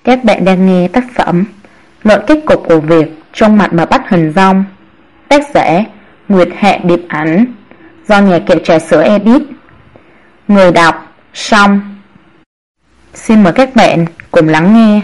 Các bạn đang nghe tác phẩm Luận kết cục của việc trong mặt mà bắt hình dong, tác giả Nguyệt Hạ Điệp Ảnh, do nhà kệ trà sữa edit. Người đọc Song. Xin mời các bạn cùng lắng nghe.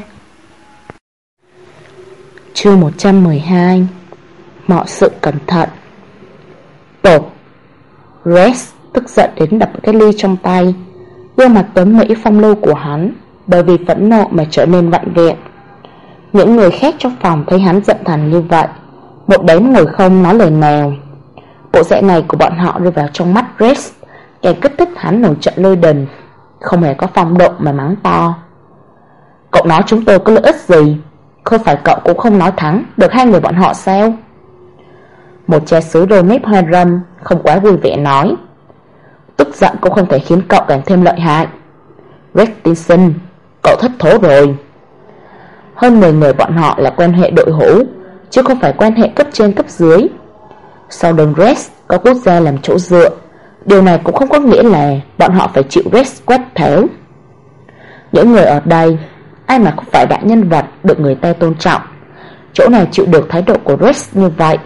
Chương 112. Mọi sự cẩn thận. Tột. Rex tức giận đến đập cái ly trong tay. Gương mặt tuấn mỹ phong lưu của hắn bởi vì phẫn nộ mà trở nên vặn vẹo. Những người khác trong phòng thấy hắn giận thần như vậy, một đám ngồi không nói lời nào. Bộ dạng này của bọn họ rơi vào trong mắt Rex, càng kích thích hắn nổi trận lôi đình, không hề có phong độ mà mắng to. Cậu nói chúng tôi có lợi ích gì? Không phải cậu cũng không nói thắng được hai người bọn họ sao? Một cha xứ đôi mép hoa râm không quá vui vẻ nói. Tức giận cũng không thể khiến cậu càng thêm lợi hại. Rex Tinson, cậu thất thố rồi. Hơn 10 người bọn họ là quan hệ đội hữu, chứ không phải quan hệ cấp trên cấp dưới. Sau lưng Rex có quốc gia làm chỗ dựa, điều này cũng không có nghĩa là bọn họ phải chịu Rex quét tháo. Những người ở đây, ai mà không phải đại nhân vật được người ta tôn trọng, chỗ nào chịu được thái độ của Rex như vậy?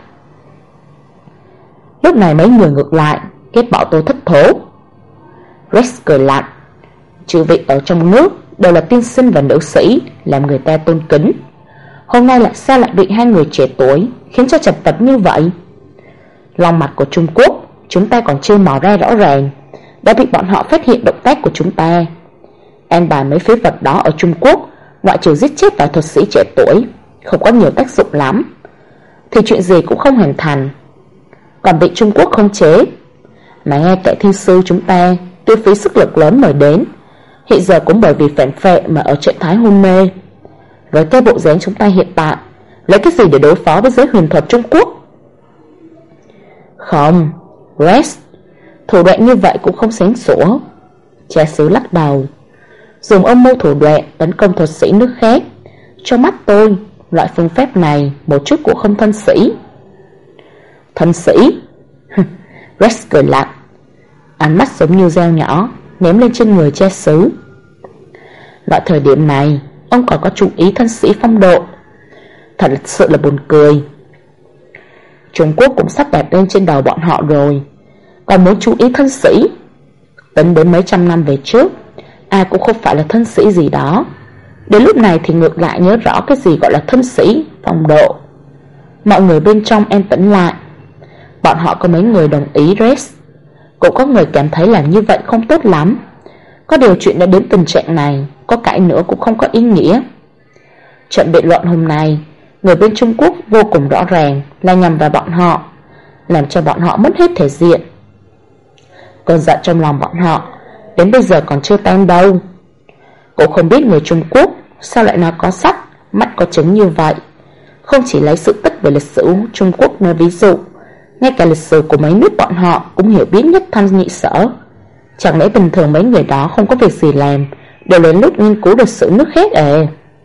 Lúc này mấy người ngược lại kết bỏ tôi thất thố. Rex cười lạnh. Chư vị ở trong nước đều là tiên sinh và nữ sĩ, làm người ta tôn kính. Hôm nay lại sao lại bị hai người trẻ tuổi khiến cho chật vật như vậy? Lòng mặt của Trung Quốc chúng ta còn chưa mò ra rõ ràng, đã bị bọn họ phát hiện động tác của chúng ta. An bài mấy phế vật đó ở Trung Quốc, ngoại trừ giết chết vài thuật sĩ trẻ tuổi, không có nhiều tác dụng lắm, thì chuyện gì cũng không hoàn thành. Còn bị Trung Quốc khống chế, mà nghe kẻ thiên sư chúng ta tiêu phí sức lực lớn mời đến, hiện giờ cũng bởi vì phản phệ mà ở trạng thái hôn mê. Với cái bộ dáng chúng ta hiện tại, lấy cái gì để đối phó với giới huyền thuật Trung Quốc? Không, Rex, thủ đoạn như vậy cũng không sáng sủa. Cha xứ lắc đầu. Dùng âm mưu thủ đoạn tấn công thuật sĩ nước khác, trong mắt tôi, loại phương pháp này một chút cũng không thân sĩ. Thân sĩ? Rex cười lạnh, ánh mắt giống như dao nhỏ ném lên trên người cha xứ. Loại thời điểm này ông còn có chú ý thân sĩ phong độ, thật sự là buồn cười. Trung Quốc cũng sắp đặt lên trên đầu bọn họ rồi, còn muốn chú ý thân sĩ. Tính đến mấy trăm năm về trước, ai cũng không phải là thân sĩ gì đó. Đến lúc này thì ngược lại nhớ rõ cái gì gọi là thân sĩ, phong độ. Mọi người bên trong an tĩnh lại. Bọn họ có mấy người đồng ý Rex, cũng có người cảm thấy làm như vậy không tốt lắm. Có điều chuyện đã đến tình trạng này, có cãi nữa cũng không có ý nghĩa. Trận biện luận hôm nay, người bên Trung Quốc vô cùng rõ ràng là nhằm vào bọn họ, làm cho bọn họ mất hết thể diện. Cơn giận trong lòng bọn họ đến bây giờ còn chưa tan đâu. Cũng không biết người Trung Quốc sao lại nói có sắt, mắt có trứng như vậy. Không chỉ lấy sự tích về lịch sử Trung Quốc nói ví dụ, ngay cả lịch sử của mấy nước bọn họ cũng hiểu biết nhất thanh nhị sở. Chẳng lẽ bình thường mấy người đó không có việc gì làm, đều đến lúc nghiên cứu lịch sử nước khác à?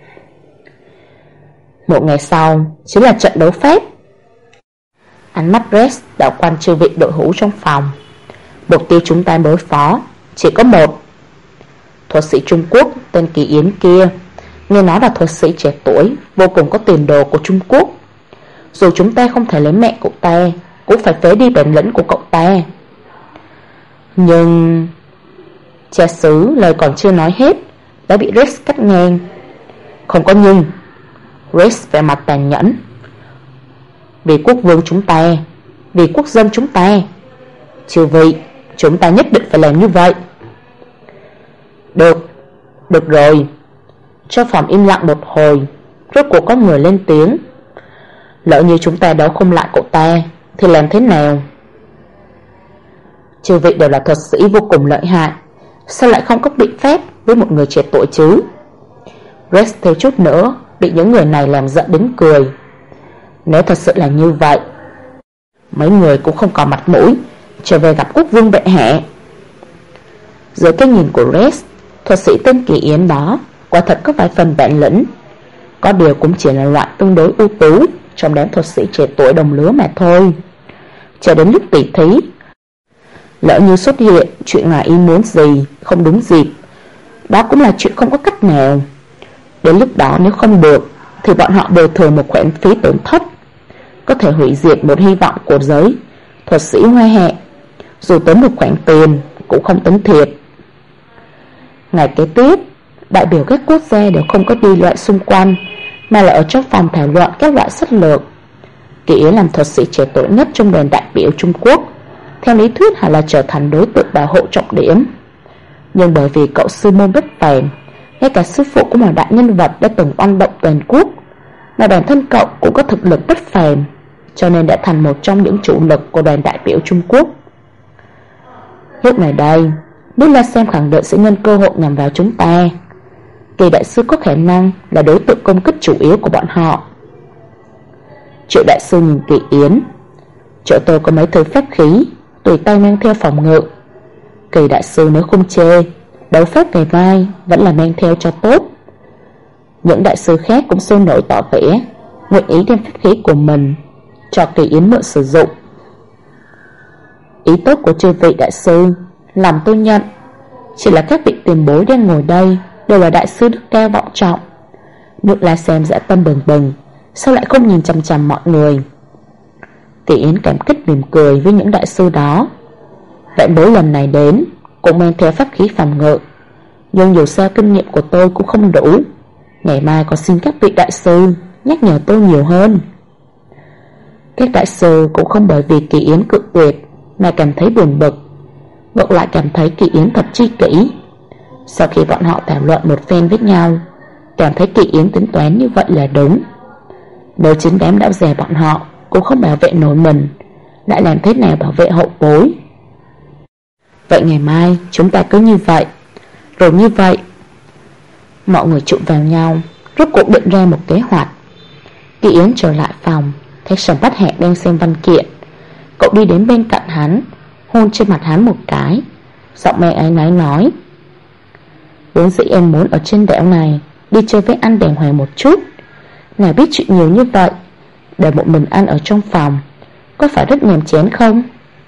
Một ngày sau chính là trận đấu phép. Ánh mắt Rex đảo quan chư vị đội hữu trong phòng. Mục tiêu chúng ta đối phó chỉ có một. Thuật sĩ Trung Quốc tên Kỳ Yến kia, nghe nói là thuật sĩ trẻ tuổi vô cùng có tiền đồ của Trung Quốc. Dù chúng ta không thể lấy mẹ cậu ta, cũng phải phế đi bản lĩnh của cậu ta. Nhưng cha xứ lời còn chưa nói hết đã bị Rex cắt ngang. Không có nhưng. Rex vẻ mặt tàn nhẫn. Vì quốc vương chúng ta, vì quốc dân chúng ta, chư vị, chúng ta nhất định phải làm như vậy. Được, được rồi. Cho phòng im lặng một hồi, rốt cuộc có người lên tiếng. Lỡ như chúng ta đấu không lại cậu ta thì làm thế nào? Chư vị đều là thuật sĩ vô cùng lợi hại, sao lại không có biện pháp với một người trẻ tuổi chứ? Rex thiếu chút nữa bị những người này làm giận đến cười. Nếu thật sự là như vậy, mấy người cũng không còn mặt mũi trở về gặp quốc vương bệ hạ. Dưới cái nhìn của Rex, thuật sĩ tên Kỳ Yến đó quả thật có vài phần bản lĩnh, có điều cũng chỉ là loại tương đối ưu tú trong đám thuật sĩ trẻ tuổi đồng lứa mà thôi. Chờ đến lúc tỉ thí, lỡ như xuất hiện chuyện ngoài ý muốn gì, không đúng dịp, đó cũng là chuyện không có cách nào. Đến lúc đó nếu không được thì bọn họ bồi thường một khoản phí tổn thất, có thể hủy diệt một hy vọng của giới thuật sĩ Hoa Hạ. Dù tốn một khoản tiền cũng không tính thiệt. Ngày kế tiếp, đại biểu các quốc gia đều không có đi loại xung quanh, mà là ở trong phòng thảo luận các loại sách lược. Kỳ Yến làm thuật sĩ trẻ tuổi nhất trong đoàn đại biểu Trung Quốc, theo lý thuyết hẳn là trở thành đối tượng bảo hộ trọng điểm. Nhưng bởi vì cậu sư môn bất phàm, ngay cả sư phụ cũng là đại nhân vật đã từng oanh động toàn quốc, mà bản thân cậu cũng có thực lực bất phàm, cho nên đã thành một trong những chủ lực của đoàn đại biểu Trung Quốc. Lúc này đây, Đức La Xem khẳng định sẽ nhân cơ hội nhằm vào chúng ta. Kỳ đại sư có khả năng là đối tượng công kích chủ yếu của bọn họ. Triệu đại sư nhìn Kỳ Yến. Chỗ tôi có mấy thứ phép khí, tùy tay mang theo phòng ngự. Kỳ đại sư nếu không chê, đấu pháp ngày mai vẫn là mang theo cho tốt. Những đại sư khác cũng sôi nổi tỏ vẻ nguyện ý đem phép khí của mình cho Kỳ Yến mượn sử dụng. Ý tốt của chư vị đại sư làm tôi nhận, chỉ là các vị tiền bối đang ngồi đây đều là đại sư đức cao vọng trọng. Nước La Xem dã tâm bừng bừng, sao lại không nhìn chằm chằm mọi người. Kỳ Yến cảm kích mỉm cười với những đại sư đó. Vạn bối lần này đến cũng mang theo pháp khí phòng ngự, nhưng dù sao kinh nghiệm của tôi cũng không đủ. Ngày mai có xin các vị đại sư nhắc nhở tôi nhiều hơn. Các đại sư cũng không bởi vì Kỳ Yến cự tuyệt mà cảm thấy buồn bực, ngược lại cảm thấy Kỳ Yến thật chi kỷ. Sau khi bọn họ thảo luận một phen với nhau, cảm thấy Kỳ Yến tính toán như vậy là đúng. Nếu chính đám đạo dè bọn họ cũng không bảo vệ nổi mình, lại làm thế nào bảo vệ hậu bối? Vậy ngày mai chúng ta cứ như vậy, rồi như vậy. Mọi người trụm vào nhau, rốt cuộc định ra một kế hoạch. Kỳ Yến trở lại phòng, thấy Sầm Bát Hạc đang xem văn kiện. Cậu đi đến bên cạnh hắn, hôn trên mặt hắn một cái, giọng mẹ áy náy nói: vốn dĩ em muốn ở trên đảo này đi chơi với anh đàng hoàng một chút, nào biết chuyện nhiều như vậy, để một mình ăn ở trong phòng, có phải rất nhàm chán không?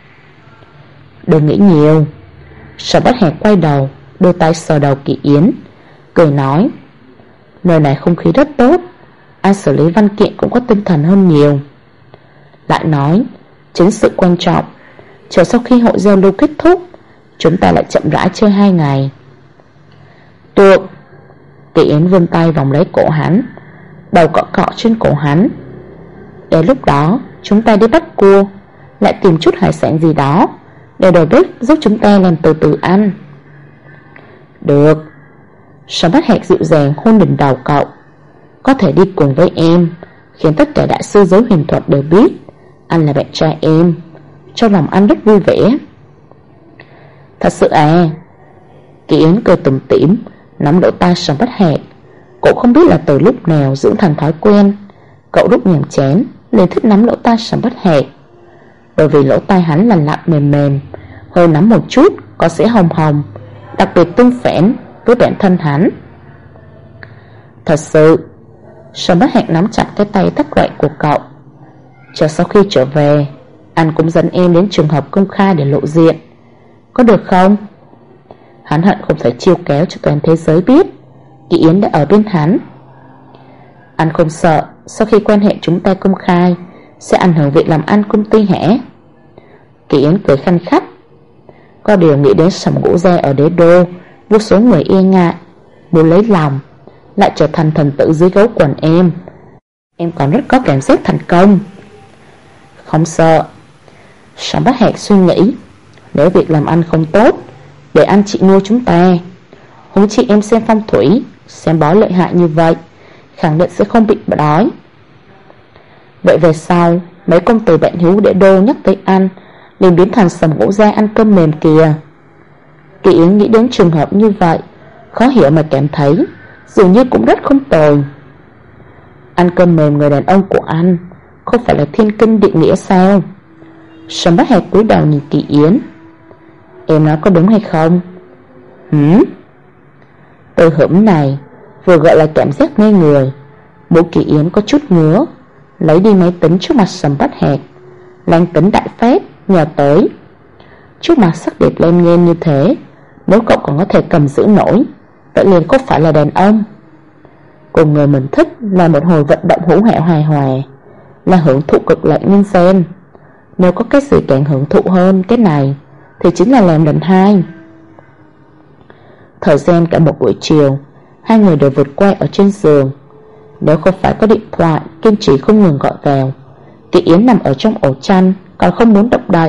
Đừng nghĩ nhiều. Sở Bát Hạc quay đầu, đôi tay sờ đầu Kỳ Yến, cười nói: nơi này không khí rất tốt, anh xử lý văn kiện cũng có tinh thần hơn nhiều. Lại nói: chính sự quan trọng, chờ sau khi hội giao lưu kết thúc, chúng ta lại chậm rãi chơi 2 ngày. Được. Kỳ Yến vươn tay vòng lấy cổ hắn, đầu cọ cọ trên cổ hắn. Đến lúc đó chúng ta đi bắt cua, lại tìm chút hải sản gì đó để đầu bếp giúp chúng ta làm từ từ ăn. Được. Sở Bát Hạc dịu dàng hôn đỉnh đầu cậu. Có thể đi cùng với em, khiến tất cả đại sư giới huyền thuật đều biết anh là bạn trai em. Trong lòng anh rất vui vẻ. Thật sự à? Kỳ Yến cười tủm tỉm, nắm lỗ tai Sở Bát Hạc. Cậu không biết là từ lúc nào dưỡng thành thói quen, cậu lúc nhàm chán liền thích nắm lỗ tai Sở Bát Hạc. Bởi vì lỗ tai hắn lành lạnh mềm mềm, hơi nắm một chút có sẽ hồng hồng, đặc biệt tương phản với bản thân hắn. Thật sự. Sở Bát Hạc nắm chặt cái tay tắc loạn của cậu. Chờ sau khi trở về, anh cũng dẫn em đến trường hợp công khai để lộ diện, có được không? Hắn hận không phải chiêu kéo cho toàn thế giới biết Kỳ Yến đã ở bên hắn. Anh không sợ sau khi quan hệ chúng ta công khai sẽ ảnh hưởng việc làm ăn công ty hả? Kỳ Yến cười khanh khách. Có điều nghĩ đến Sầm Ngũ Gia ở đế đô, vô số người e ngại, muốn lấy lòng, lại trở thành thần tử dưới gấu quần em còn rất có cảm giác thành công. Không sợ. Sầm Bát Hạc suy nghĩ, nếu việc làm ăn không tốt, để anh chị nuôi chúng ta. Huống chị em xem phong thủy, xem bói lợi hại như vậy, khẳng định sẽ không bị đói. Vậy về sau, mấy công tử bạn hữu để đô nhắc tới anh, liền biến thành Sầm Ngũ Gia ăn cơm mềm kìa. Kỳ Yến nghĩ đến trường hợp như vậy, khó hiểu mà cảm thấy dường như cũng rất không tồi. Ăn cơm mềm người đàn ông của anh không phải là thiên kinh địa nghĩa sao? Sầm Bát Hạc cúi đầu nhìn Kỳ Yến. Em nói có đúng hay không? Từ hửm này vừa gọi là cảm giác ngây người. Bố Kỳ Yến có chút ngứa, lấy đi máy tính trước mặt Sầm Bát Hạc. Lanh tính đại phép nhờ tới. Trước mặt sắc đẹp lên nhen như thế, nếu cậu còn có thể cầm giữ nổi, vậy liền có phải là đàn ông? Cùng người mình thích là một hồi vận động hữu hảo hài hòa, là hưởng thụ cực lạnh nhân gian. Nếu có cái gì càng hưởng thụ hơn cái này thì chính là làm lần hai. Thời gian cả một buổi chiều, hai người đều vượt qua ở trên giường. Nếu không phải có điện thoại kiên trì không ngừng gọi vào, Kỳ Yến nằm ở trong ổ chăn còn không muốn động đậy.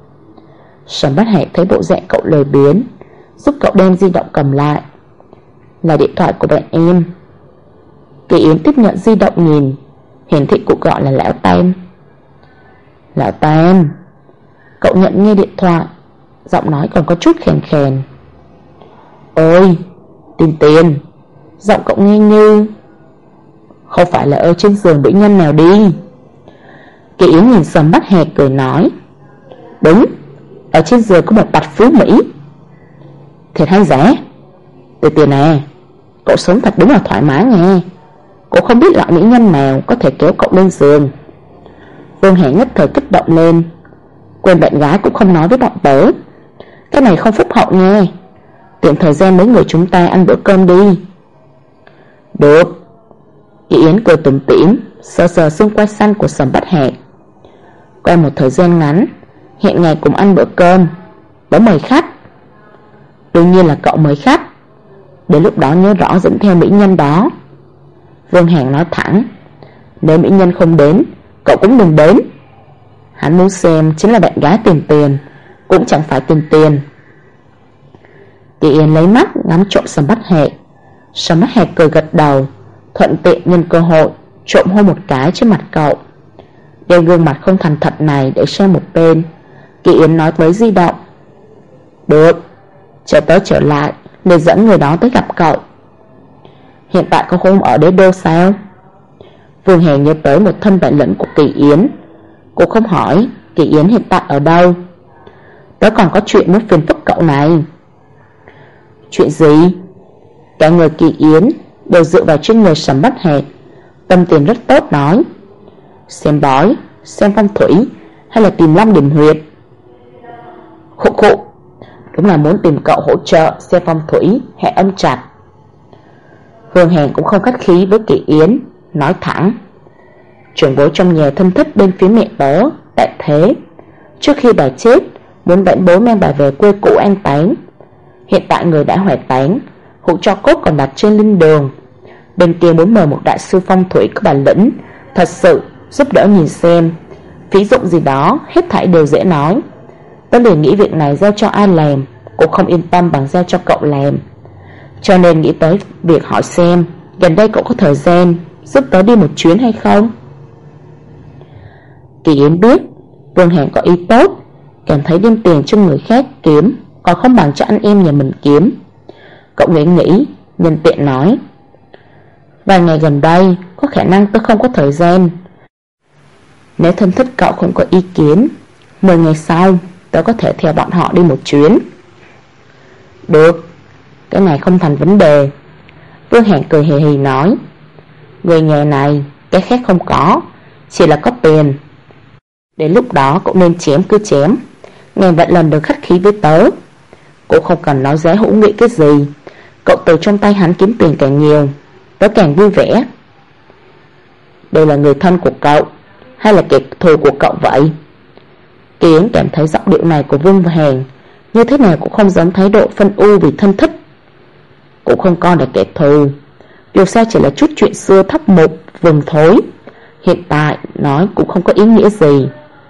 Sầm Bát Hạc thấy bộ dạng cậu lười biếng, giúp cậu đem di động cầm lại. Là điện thoại của bạn em. Kỳ Yến tiếp nhận di động nhìn, hiển thị cuộc gọi là Lão Tam. Lão Tam. Cậu nhận nghe điện thoại, giọng nói còn có chút khèn khèn. Ôi, tìm tiền. Giọng cậu nghe như không phải là ở trên giường bệnh nhân nào đi. Kỳ Yến nhìn Sầm Bát Hạc cười nói, đúng, ở trên giường có một bạch phú Mỹ. Thiệt hay giả? Từ tiền à, cậu sống thật đúng là thoải mái nghe. Cậu không biết loại mỹ nhân nào có thể kéo cậu lên giường. Vương Hàn nhất thời kích động lên, quên bạn gái cũng không nói với bọn tớ. Cái này không phúc hậu nghe. Tiện thời gian mấy người chúng ta ăn bữa cơm đi. Được. Kỳ Yến cười tủm tỉm, sờ sờ xung quanh xanh của Sầm Bát Hạc. Qua một thời gian ngắn, hẹn ngày cùng ăn bữa cơm. Tớ mời khách. Đương nhiên là cậu mời khách. Đến lúc đó nhớ rõ dẫn theo mỹ nhân đó. Vương Hàn nói thẳng, nếu mỹ nhân không đến, cậu cũng đừng đến. Hắn muốn xem chính là bạn gái tìm tiền, cũng chẳng phải tìm tiền. Kỳ Yến lấy mắt ngắm trộm Sầm Bát Hạc. Sầm Bát Hạc cười gật đầu, thuận tiện nhân cơ hội trộm hôn một cái trên mặt cậu. Đem gương mặt không thành thật này để xem một bên, Kỳ Yến nói với di động, được, chờ tớ trở lại để dẫn người đó tới gặp cậu. Hiện tại có không ở đế đô sao? Vương Hàn nhớ tới một thân bản lĩnh của Kỳ Yến. Cô không hỏi Kỳ Yến hiện tại ở đâu. Tớ còn có chuyện muốn phiền phức cậu này. Chuyện gì? Cả người Kỳ Yến đều dựa vào trên người Sầm Bát Hạc, tâm tình rất tốt nói, xem bói, xem phong thủy hay là tìm long điểm huyệt? Khụ khụ, đúng là muốn tìm cậu hỗ trợ xem phong thủy hệ âm trạch. Vương Hàn cũng không khách khí với Kỳ Yến, nói thẳng, trưởng bối trong nhà thân thích bên phía mẹ tớ tại thế, trước khi bà chết muốn bản bố mang bà về quê cũ an táng. Hiện tại người đã hỏa táng, hũ tro cốt còn đặt trên linh đường. Bên kia muốn mời một đại sư phong thủy có bản lĩnh thật sự giúp đỡ nhìn xem, phí dụng gì đó hết thảy đều dễ nói. Tớ liền nghĩ việc này giao cho ai làm cũng không yên tâm bằng giao cho cậu làm, cho nên nghĩ tới việc hỏi xem gần đây cậu có thời gian giúp tớ đi một chuyến hay không. Kỳ Yến biết Vương Hàn có ý tốt, cảm thấy đem tiền cho người khác kiếm còn không bằng cho anh em nhà mình kiếm. Cậu nghĩ nhân tiện nói, vài ngày gần đây có khả năng tớ không có thời gian. Nếu thân thích cậu không có ý kiến, 10 ngày sau tớ có thể theo bọn họ đi một chuyến. Được, cái này không thành vấn đề. Vương Hàn cười hì hì nói, người nhà này cái khác không có, chỉ là có tiền. Đến lúc đó cậu nên chém cứ chém, ngàn vạn lần đừng khách khí với tớ. Cũng không cần nói giá hữu nghị cái gì, cậu từ trong tay hắn kiếm tiền càng nhiều, tớ càng vui vẻ. Đây là người thân của cậu hay là kẻ thù của cậu vậy? Kỳ Yến cảm thấy giọng điệu này của Vương Hàn như thế nào cũng không giống thái độ phân ưu vì thân thích. Cũng không coi là kẻ thù, dù sao chỉ là chút chuyện xưa thấp mục vừng thối, hiện tại nói cũng không có ý nghĩa gì.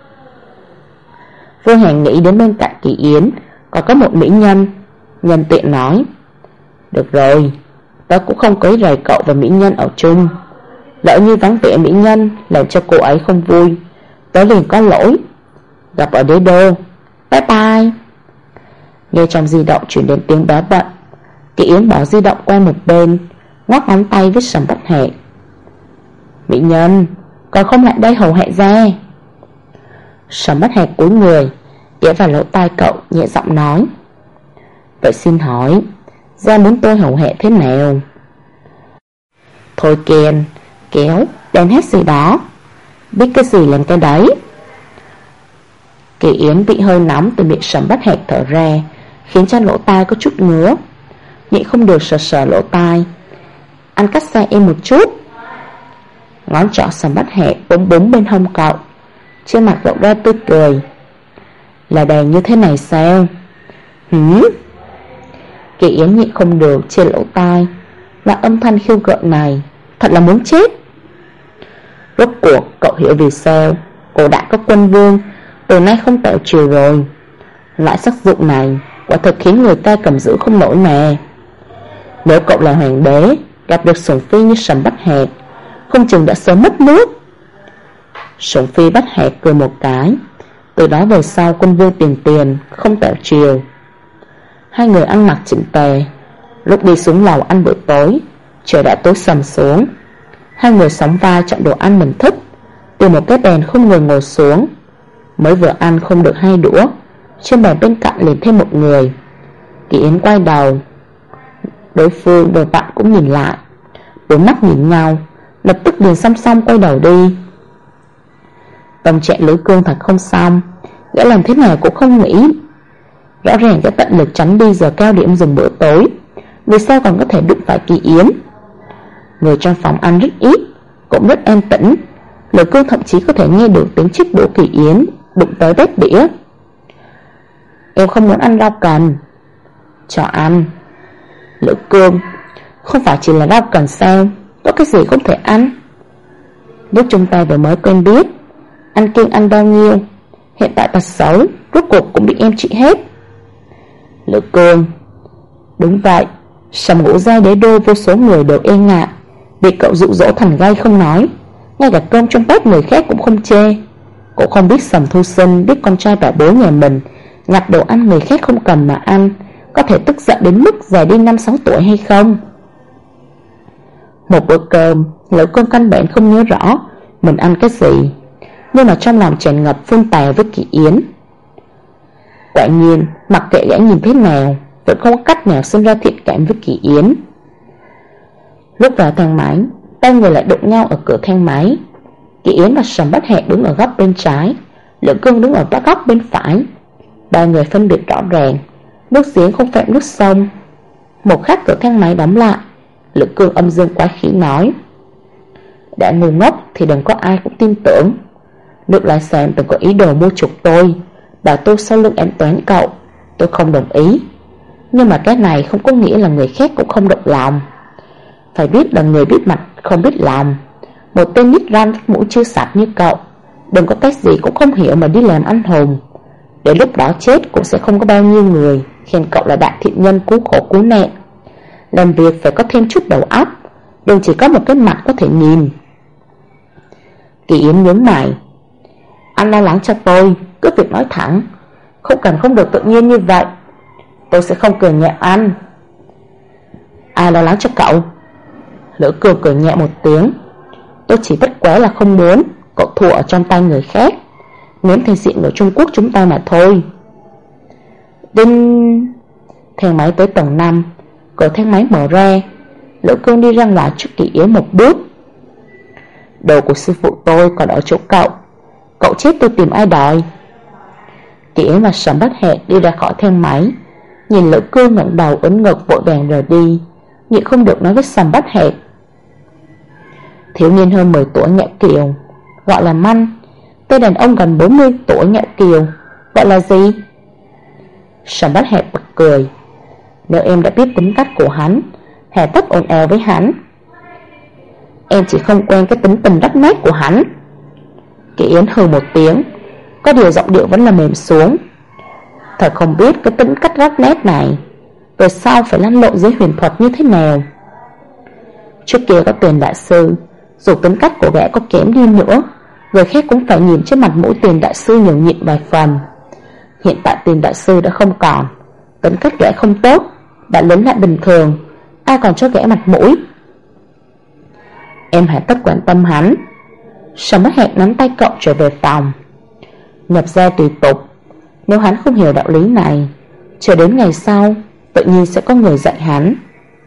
Vương Hàn nghĩ đến bên cạnh Kỳ Yến còn có một mỹ nhân, nhân tiện nói, được rồi, tớ cũng không quấy rầy cậu và mỹ nhân ở chung. Lỡ như vắng vẻ mỹ nhân làm cho cô ấy không vui, tớ liền có lỗi. Gặp ở đế đô, bye bye. Nghe trong di động chuyển đến tiếng báo bận, Kỳ Yến bỏ di động qua một bên, ngoắc ngón tay với Sầm Bát Hạc, mỹ nhân còn không lại đây hầu hạ ra. Sầm Bát Hạc cúi người ghé vào lỗ tai cậu nhẹ giọng nói, vậy xin hỏi ra muốn tôi hầu hạ thế nào? Thôi kèn, kéo, đàn hát gì đó, biết cái gì làm cái đấy. Kỳ Yến bị hơi nóng từ miệng Sầm Bát Hạc thở ra, khiến cho lỗ tai có chút ngứa, nhịn không được sờ sờ lỗ tai. Anh cách xa em một chút. Ngón trỏ Sầm Bách Hẹ búng búng bên hông cậu. Trên mặt lộ ra tươi cười. Là đèn như thế này sao? Kỳ Yến nhịn không được trên lỗ tai. Là âm thanh khiêu gợi này thật là muốn chết. Rốt cuộc cậu hiểu vì sao cổ đại có quân vương từ nay không tẹo chiều rồi. Loại sắc dụng này quả thực khiến người ta cầm giữ không nổi mà. Nếu cậu là hoàng đế, gặp được sủng phi như Sầm Bách Hẹ, không chừng đã sớm mất nước. Sủng phi Bách Hẹ cười một cái. Từ đó về sau quân vương tiền không tẹo chiều. Hai người ăn mặc chỉnh tề. Lúc đi xuống lầu ăn bữa tối, trời đã tối sầm xuống. Hai người sóng vai chọn đồ ăn mình thích, từ một cái đèn không ngừng ngồi xuống. Mới vừa ăn không được 2 đũa, trên bàn bên cạnh liền thêm một người. Kỳ Yến quay đầu, đối phương vừa vặn cũng nhìn lại. Bốn mắt nhìn nhau, lập tức liền song song quay đầu đi. Tâm trạng Lữ Cương thật không xong. Gã làm thế nào cũng không nghĩ. Rõ ràng đã tận lực tránh đi giờ cao điểm dừng bữa tối, vì sao còn có thể đụng phải Kỳ Yến. Người trong phòng ăn rất ít, cũng rất an tĩnh. Lữ Cương thậm chí có thể nghe được tiếng chiếc đũa Kỳ Yến đụng tới bếp đĩa. Em không muốn ăn rau cần. Cho ăn. Lữ Cương, không phải chỉ là rau cần sao? Có cái gì không thể ăn? Lúc chúng ta vừa mới quen biết, ăn kiêng ăn bao nhiêu, hiện tại tật xấu rốt cuộc cũng bị em trị hết. Lữ Cương, đúng vậy. Sầm Ngũ Giai đế đô vô số người đều e ngại, bị cậu dụ dỗ thành gai không nói, ngay cả cơm trong bát người khác cũng không chê. Cũng không biết Sầm Thu Sinh biết con trai bảo bối nhà mình nhặt đồ ăn người khác không cần mà ăn, có thể tức giận đến mức già đi 5-6 tuổi hay không. Một bữa cơm, Lữ Cương căn bản không nhớ rõ mình ăn cái gì, nhưng mà trong lòng tràn ngập phun tà với Kỳ Yến. Quả nhiên, mặc kệ gã nhìn thế nào, vẫn không có cách nào sinh ra thiện cảm với Kỳ Yến. Lúc vào thang máy, ba người lại đụng nhau ở cửa thang máy. Kỳ Yến và Sầm Bách Hẹ đứng ở góc bên trái, Lữ Cương đứng ở góc bên phải. Ba người phân biệt rõ ràng, nước giếng không phạm nước sông. Một khắc cửa thang máy đóng lại, Lữ Cương âm dương quái khí nói: đã ngu ngốc thì đừng có ai cũng tin tưởng. Nước lái xe từng có ý đồ mua chuộc tôi, bảo tôi sau lưng ém toán cậu. Tôi không đồng ý, nhưng mà cái này không có nghĩa là người khác cũng không động lòng. Phải biết là người biết mặt không biết lòng. Một tên nít ran mũi chưa sạch như cậu, đừng có cái gì cũng không hiểu mà đi làm anh hùng. Đến lúc đó chết cũng sẽ không có bao nhiêu người khen cậu là đại thiện nhân cứu khổ cứu nạn. Làm việc phải có thêm chút đầu óc, đừng chỉ có một cái mặt có thể nhìn. Kỳ Yến nhướng mày: anh lo lắng cho tôi, cứ việc nói thẳng, không được tự nhiên như vậy. Tôi sẽ không cười nhẹ anh. Ai lo lắng cho cậu? Lữ Cương cười nhẹ một tiếng: tôi chỉ bất quá là không muốn cậu thua ở trong tay người khác, nếm thể diện ở Trung Quốc chúng ta mà thôi. Đinh! Thang máy tới tầng 5, cửa thang máy mở ra. Lữ Cương đi ra ngoài trước Kỳ Yến một bước. Đồ của sư phụ tôi còn ở chỗ cậu, cậu chết tôi tìm ai đòi? Kỳ Yến và Sầm Bách Hẹ đi ra khỏi thang máy, nhìn Lữ Cương ngẩng đầu ấn ngực vội vàng rời đi, nhịn không được nói với Sầm Bách Hẹ: thiếu niên hơn 10 tuổi nhạo kiều gọi là manh, tên đàn ông gần 40 tuổi nhạo kiều gọi là gì? Sầm Bách Hẹ bật cười: nếu em đã biết tính cách của hắn, hà tất ồn ào với hắn. Em chỉ không quen cái tính tình rách nát của hắn. Kỳ Yến hừ một tiếng, có điều giọng điệu vẫn là mềm xuống: thật không biết cái tính cách rách nát này về sau phải lăn lộn dưới huyền thuật như thế nào. Trước kia có Tiền đại sư, dù tính cách của gã có kém đi nữa, người khác cũng phải nhìn trên mặt mũi Tiền đại sư nhường nhịn vài phần. Hiện tại Tiền đại sư đã không còn, tính cách gã không tốt, đã lớn lại bình thường, ai còn cho gã mặt mũi. Em hãy tất quan tâm hắn. Sầm Bách Hẹ nắm tay cậu trở về phòng. Nhập gia tùy tục, nếu hắn không hiểu đạo lý này, chờ đến ngày sau tự nhiên sẽ có người dạy hắn.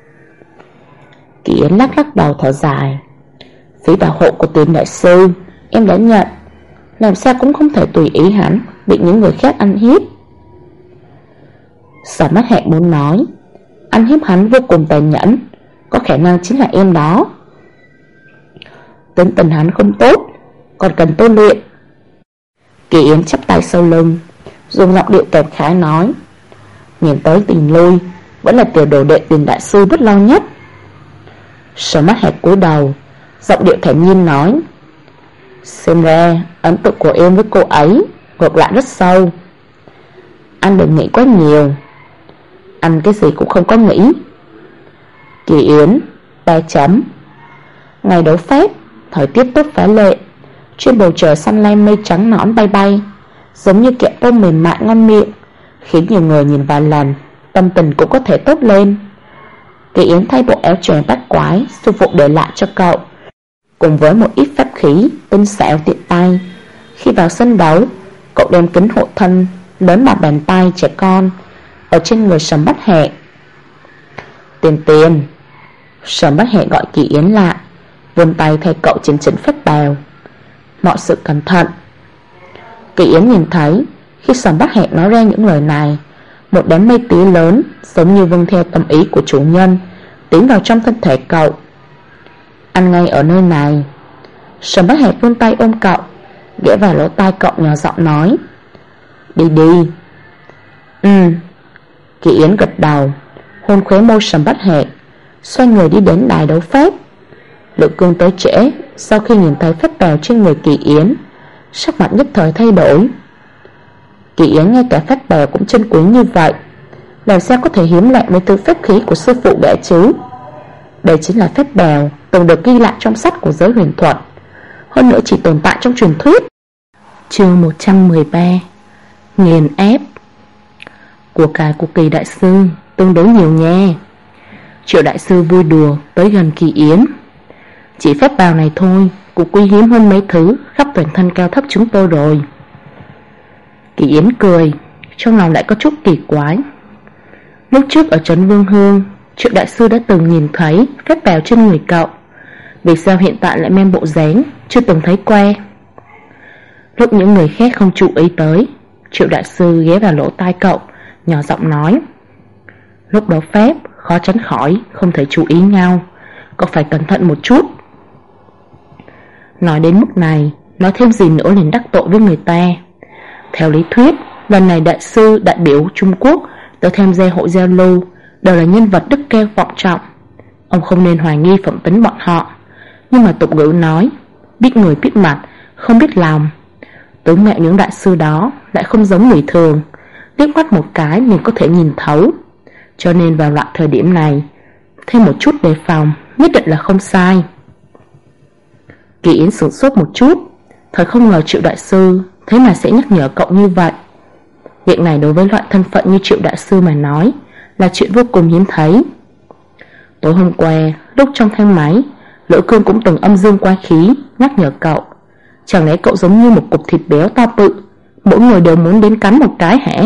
Kỳ Yến lắc lắc đầu thở dài: phí bảo hộ của Tiền đại sư em đã nhận, làm sao cũng không thể tùy ý hắn bị những người khác ăn hiếp. Sầm Bách Hẹ muốn nói ăn hiếp hắn vô cùng tàn nhẫn, có khả năng chính là em đó. Tính tình hắn không tốt, còn cần tôi luyện. Kỳ Yến chắp tay sau lưng, dùng giọng điệu kèm khái nói: nhìn tới tình lui, vẫn là tiểu đồ đệ Tiền đại sư bất lo nhất. Sở Mắt Hẹt cúi đầu, giọng điệu thản nhiên nói: xem ra ấn tượng của em với cô ấy ngược lại rất sâu. Anh đừng nghĩ quá nhiều. Anh cái gì cũng không có nghĩ. Kỳ Yến 3 chấm. Ngày đấu phép, thời tiết tốt phá lệ. Trên bầu trời xanh lam mây trắng nõn bay bay, giống như kẹo tôm mềm mại ngon miệng, khiến nhiều người nhìn vài lần tâm tình cũng có thể tốt lên. Kỳ Yến thay bộ áo choàng bát quái sư phụ để lại cho cậu, cùng với một ít pháp khí tinh xảo tiện tay. Khi vào sân đấu, cậu đem kính hộ thân lớn bằng bàn tay trẻ con ở trên người Sầm Bát Hệ. Tiền Tiền. Sầm Bát Hệ gọi Kỳ Yến lại, vươn tay thay cậu chỉnh chỉnh phép bào. Mọi sự cẩn thận. Kỳ Yến nhìn thấy khi Sầm Bát Hệ nói ra những lời này, một đám mây tía lớn giống như vâng theo tâm ý của chủ nhân tiến vào trong thân thể cậu. Ăn ngay ở nơi này. Sầm Bát Hệ vươn tay ôm cậu, ghé vào lỗ tai cậu nhỏ giọng nói: đi đi. Kỳ Yến gật đầu, hôn khóe môi Sầm Bát Hệ, xoay người đi đến đài đấu phép. Lữ Cương tới trễ, sau khi nhìn thấy phép bào trên người Kỳ Yến, sắc mặt nhất thời thay đổi. Kỳ Yến ngay cả phép bào cũng chân quý như vậy, làm sao có thể hiếm lạ với thứ phép khí của sư phụ gã chứ? Đây chính là phép bào từng được ghi lại trong sách của giới huyền thuật, hơn nữa chỉ tồn tại trong truyền thuyết. Chương 113. Nghiền ép. Của cải của Kỳ đại sư tương đối nhiều nha. Triệu đại sư vui đùa tới gần Kỳ Yến: chỉ phép bào này thôi cũng quý hiếm hơn mấy thứ khắp toàn thân cao thấp chúng tôi rồi. Kỳ Yến cười, trong lòng lại có chút kỳ quái. Lúc trước ở trấn Vương Hương, Triệu đại sư đã từng nhìn thấy phép bào trên người cậu, vì sao hiện tại lại men bộ dáng chưa từng thấy qua? Lúc những người khác không chú ý tới, Triệu đại sư ghé vào lỗ tai cậu, nhỏ giọng nói: lúc đấu phép khó tránh khỏi không thể chú ý nhau, cậu phải cẩn thận một chút. Nói đến mức này, nói thêm gì nữa liền đắc tội với người ta. Theo lý thuyết, lần này đại sư đại biểu Trung Quốc tới tham gia hội giao lưu đều là nhân vật đức cao vọng trọng, ông không nên hoài nghi phẩm tính bọn họ. Nhưng mà tục ngữ nói, biết người biết mặt, không biết lòng. Tướng mạo những đại sư đó lại không giống người thường, liếc mắt một cái liền có thể nhìn thấu. Cho nên vào loại thời điểm này, thêm một chút đề phòng nhất định là không sai. Kỳ Yến sửng sốt một chút, thật không ngờ Triệu đại sư thế mà sẽ nhắc nhở cậu như vậy. Việc này đối với loại thân phận như Triệu đại sư mà nói là chuyện vô cùng hiếm thấy. Tối hôm qua, lúc trong thang máy, Lữ Cương cũng từng âm dương quái khí nhắc nhở cậu. Chẳng lẽ cậu giống như một cục thịt béo to bự, mỗi người đều muốn đến cắn một cái hả?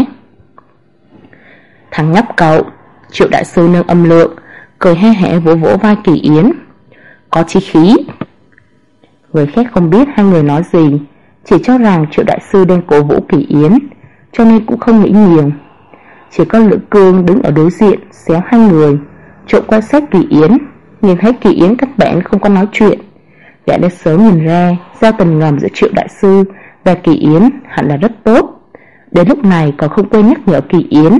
Thằng nhóc cậu. Triệu đại sư nâng âm lượng, cười he hẻ vỗ vỗ vai Kỳ Yến: có chí khí. Người khác không biết hai người nói gì, chỉ cho rằng Triệu đại sư đang cổ vũ Kỳ Yến, cho nên cũng không nghĩ nhiều. Chỉ có Lữ Cương đứng ở đối diện xéo hai người, trộm quan sát Kỳ Yến. Nhìn thấy Kỳ Yến căn bản không có nói chuyện, gã đã sớm nhìn ra giao tình ngầm giữa Triệu đại sư và Kỳ Yến hẳn là rất tốt, đến lúc này còn không quên nhắc nhở Kỳ Yến.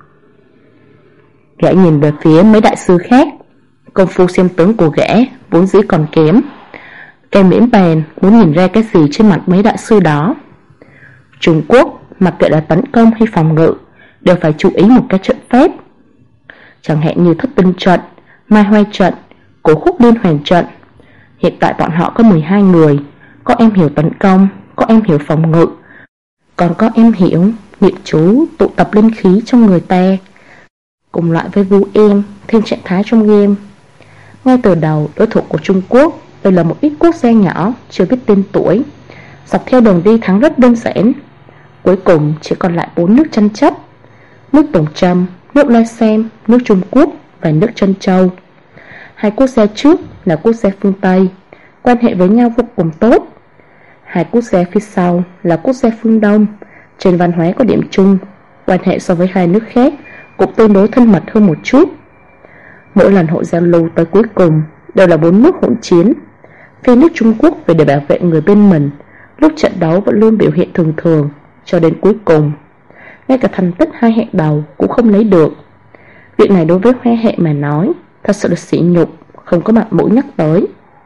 Gã nhìn về phía mấy đại sư khác, công phu xem tướng của gã vốn dĩ còn kém, cái miễn bàn muốn nhìn ra cái gì trên mặt mấy đại sư đó. Trung Quốc mặc kệ là tấn công hay phòng ngự đều phải chú ý một cái trận phép, chẳng hạn như Thất Tinh trận, Mai Hoa trận, Cổ Khúc Liên Hoàn trận. Hiện tại bọn họ có 12 người, có em hiểu tấn công, có em hiểu phòng ngự, còn có em hiểu niệm chú tụ tập linh khí trong người ta, cùng loại với Vu Em thêm trạng thái trong game. Ngay từ đầu, đối thủ của Trung Quốc đều là một ít quốc gia nhỏ chưa biết tên tuổi, dọc theo đường đi thắng rất đơn giản. Cuối cùng chỉ còn lại 4 nước tranh chấp: nước Tùng Trâm, nước Lai Xem, nước Trung Quốc và nước Trân Châu. Hai quốc gia trước là quốc gia phương Tây, quan hệ với nhau vô cùng tốt. Hai quốc gia phía sau là quốc gia phương Đông, trên văn hóa có điểm chung, quan hệ so với hai nước khác cũng tương đối thân mật hơn một chút. Mỗi lần hội giao lưu tới cuối cùng đều là 4 nước hỗn chiến. Phía nước Trung Quốc về để bảo vệ người bên mình, lúc trận đấu vẫn luôn biểu hiện thường thường cho đến cuối cùng. Ngay cả thành tích 2 hẹn đầu cũng không lấy được. Việc này đối với Hoa Hệ mà nói thật sự là sỉ nhục, không có mặt mũi nhắc tới.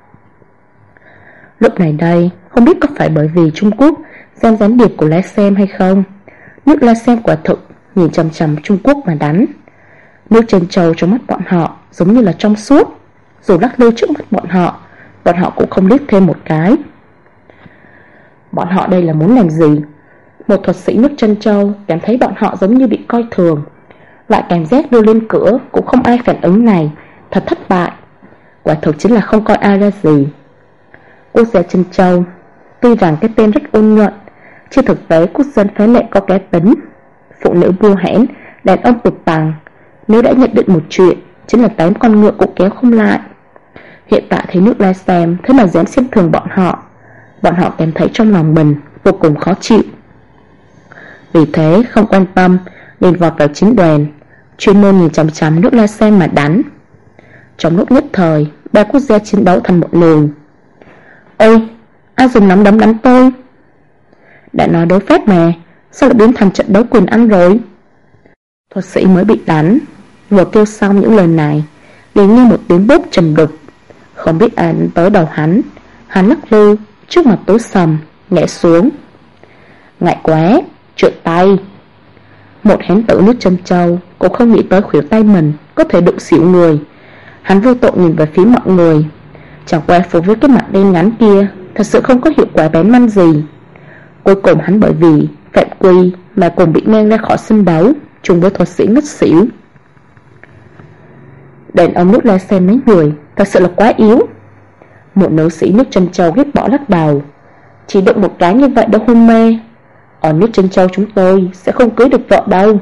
Lúc này đây, không biết có phải bởi vì Trung Quốc xem gián điệp của La Xem hay không, nước La Xem quả thực nhìn chằm chằm Trung Quốc mà đánh. Nước chân châu trong mắt bọn họ giống như là trong suốt, dù lắc lư trước mắt bọn họ cũng không liếc thêm một cái. Bọn họ đây là muốn làm gì? Một thuật sĩ nước chân châu cảm thấy bọn họ giống như bị coi thường. Loại cảm giác đưa lên cửa cũng không ai phản ứng này thật thất bại. Quả thực chính là không coi ai ra gì. Quốc gia chân châu tuy rằng cái tên rất ôn nhuận, trên thực tế quốc dân phái lệ có cá tính, phụ nữ bưu hãn, đàn ông tụt bằng. Nếu đã nhận định một chuyện, chính là 8 con ngựa cũng kéo không lại. Hiện tại thấy nước La Xem thế mà dám xem thường bọn họ cảm thấy trong lòng mình vô cùng khó chịu. Vì thế không quan tâm, liền vọt vào chính đoàn, chuyên môn nhìn chằm chằm nước La Xem mà đánh. Trong lúc nhất thời, 3 quốc gia chiến đấu thành một luồng. Ôi, ai dùng nắm đấm đánh tôi? Đã nói đấu phép mà, sao lại biến thành trận đấu quyền ăn rồi? Thuật sĩ mới bị đánh, vừa kêu xong những lời này, liền nghe một tiếng bốp trầm đục. Không biết ai đánh tới đầu hắn lắc lư, trước mặt tối sầm, ngã xuống. Ngại quá, trượt tay. Một hán tử nước chân châu cũng không nghĩ tới khuỷu tay mình có thể đụng xỉu người. Hắn vô tội nhìn về phía mọi người. Chẳng qua phù với cái mặt đen ngắn kia thật sự không có hiệu quả bén măn gì. Cuối cùng hắn bởi vì phạm quy mà cùng bị ngang ra khỏi sân đấu, chung với thuật sĩ ngất xỉu. Đàn ông nước La Xem mấy người thật sự là quá yếu. Một nữ sĩ nước chân châu ghét bỏ lắc đầu. Chỉ đụng một cái như vậy đã hôn mê. Ở nước chân châu chúng tôi sẽ không cưới được vợ đâu.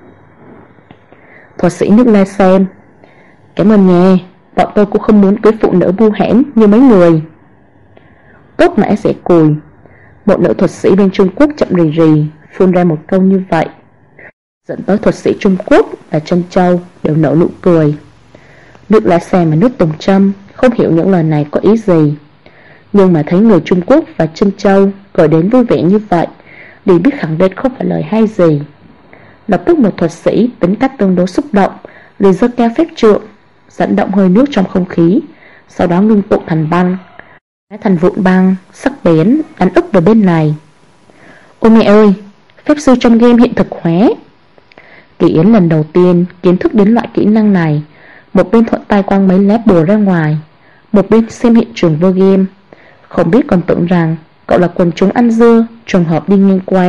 Thuật sĩ nước La Xem: Cảm ơn nha, bọn tôi cũng không muốn cưới phụ nữ bưu hãn như mấy người. Tốt mã sẽ cùi. Một nữ thuật sĩ bên Trung Quốc chậm rì rì phun ra một câu như vậy, dẫn tới thuật sĩ Trung Quốc và chân châu đều nở nụ cười. Nước La Xem và nước Tùng Trâm không hiểu những lời này có ý gì, nhưng mà thấy người Trung Quốc và chân châu cười đến vui vẻ như vậy thì biết khẳng định không phải lời hay gì. Lập tức một thuật sĩ tính cách tương đối xúc động liền giơ cao phép trượng, dẫn động hơi nước trong không khí, sau đó ngưng tụ thành băng, thành vụn băng sắc bén đánh úp vào bên này. Ôi mẹ ơi, phép sư trong game hiện thực hóa. Kỳ Yến lần đầu tiên kiến thức đến loại kỹ năng này, một bên thuận tay quăng mấy lá bùa ra ngoài, một bên xem hiện trường vô game. Không biết còn tưởng rằng cậu là quần chúng ăn dưa trùng hợp đi ngang qua.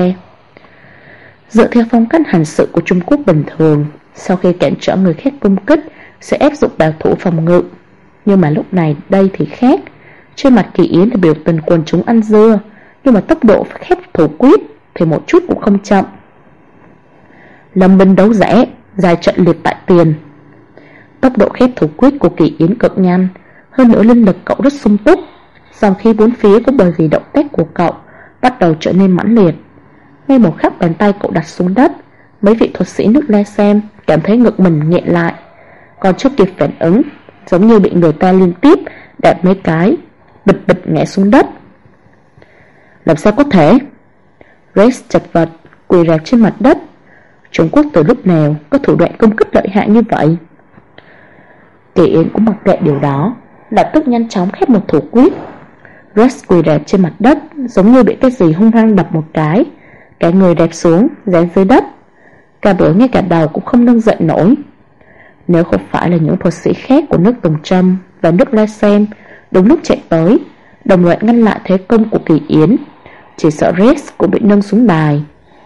Dựa theo phong cách hành sự của Trung Quốc bình thường, sau khi cản trở người khác công kích sẽ ép dụng bảo thủ phòng ngự. Nhưng mà lúc này đây thì khác. Trên mặt Kỳ Yến là biểu tình quần chúng ăn dưa, nhưng mà tốc độ khép thủ quyết thì một chút cũng không chậm. Lâm binh đấu rẽ, dài trận liệt tại tiền. Tốc độ khép thủ quyết của Kỳ Yến cực nhanh, hơn nữa linh lực cậu rất sung túc. Dòng khí bốn phía cũng bởi vì động tác của cậu bắt đầu trở nên mãnh liệt. Ngay một khắc bàn tay cậu đặt xuống đất, mấy vị thuật sĩ nước La Xem cảm thấy ngực mình nghẹn lại, còn chưa kịp phản ứng, giống như bị người ta liên tiếp đạp mấy cái, bịch bịch ngã xuống đất. Làm sao có thể? Rex chật vật quỳ rạp trên mặt đất. Trung Quốc từ lúc nào có thủ đoạn công kích lợi hại như vậy? Kỳ Yến cũng mặc kệ điều đó, lập tức nhanh chóng khép một thủ quyết. Rex quỳ rạp trên mặt đất, giống như bị cái gì hung hăng đập một cái, cả người đạp xuống, dán dưới đất. Cả bữa ngay cả đầu cũng không nâng dậy nổi. Nếu không phải là những thuật sĩ khác của nước Tùng Trâm và nước La Xem đúng lúc chạy tới, đồng loạt ngăn lại thế công của Kỳ Yến, chỉ sợ Rex cũng bị nâng xuống đài.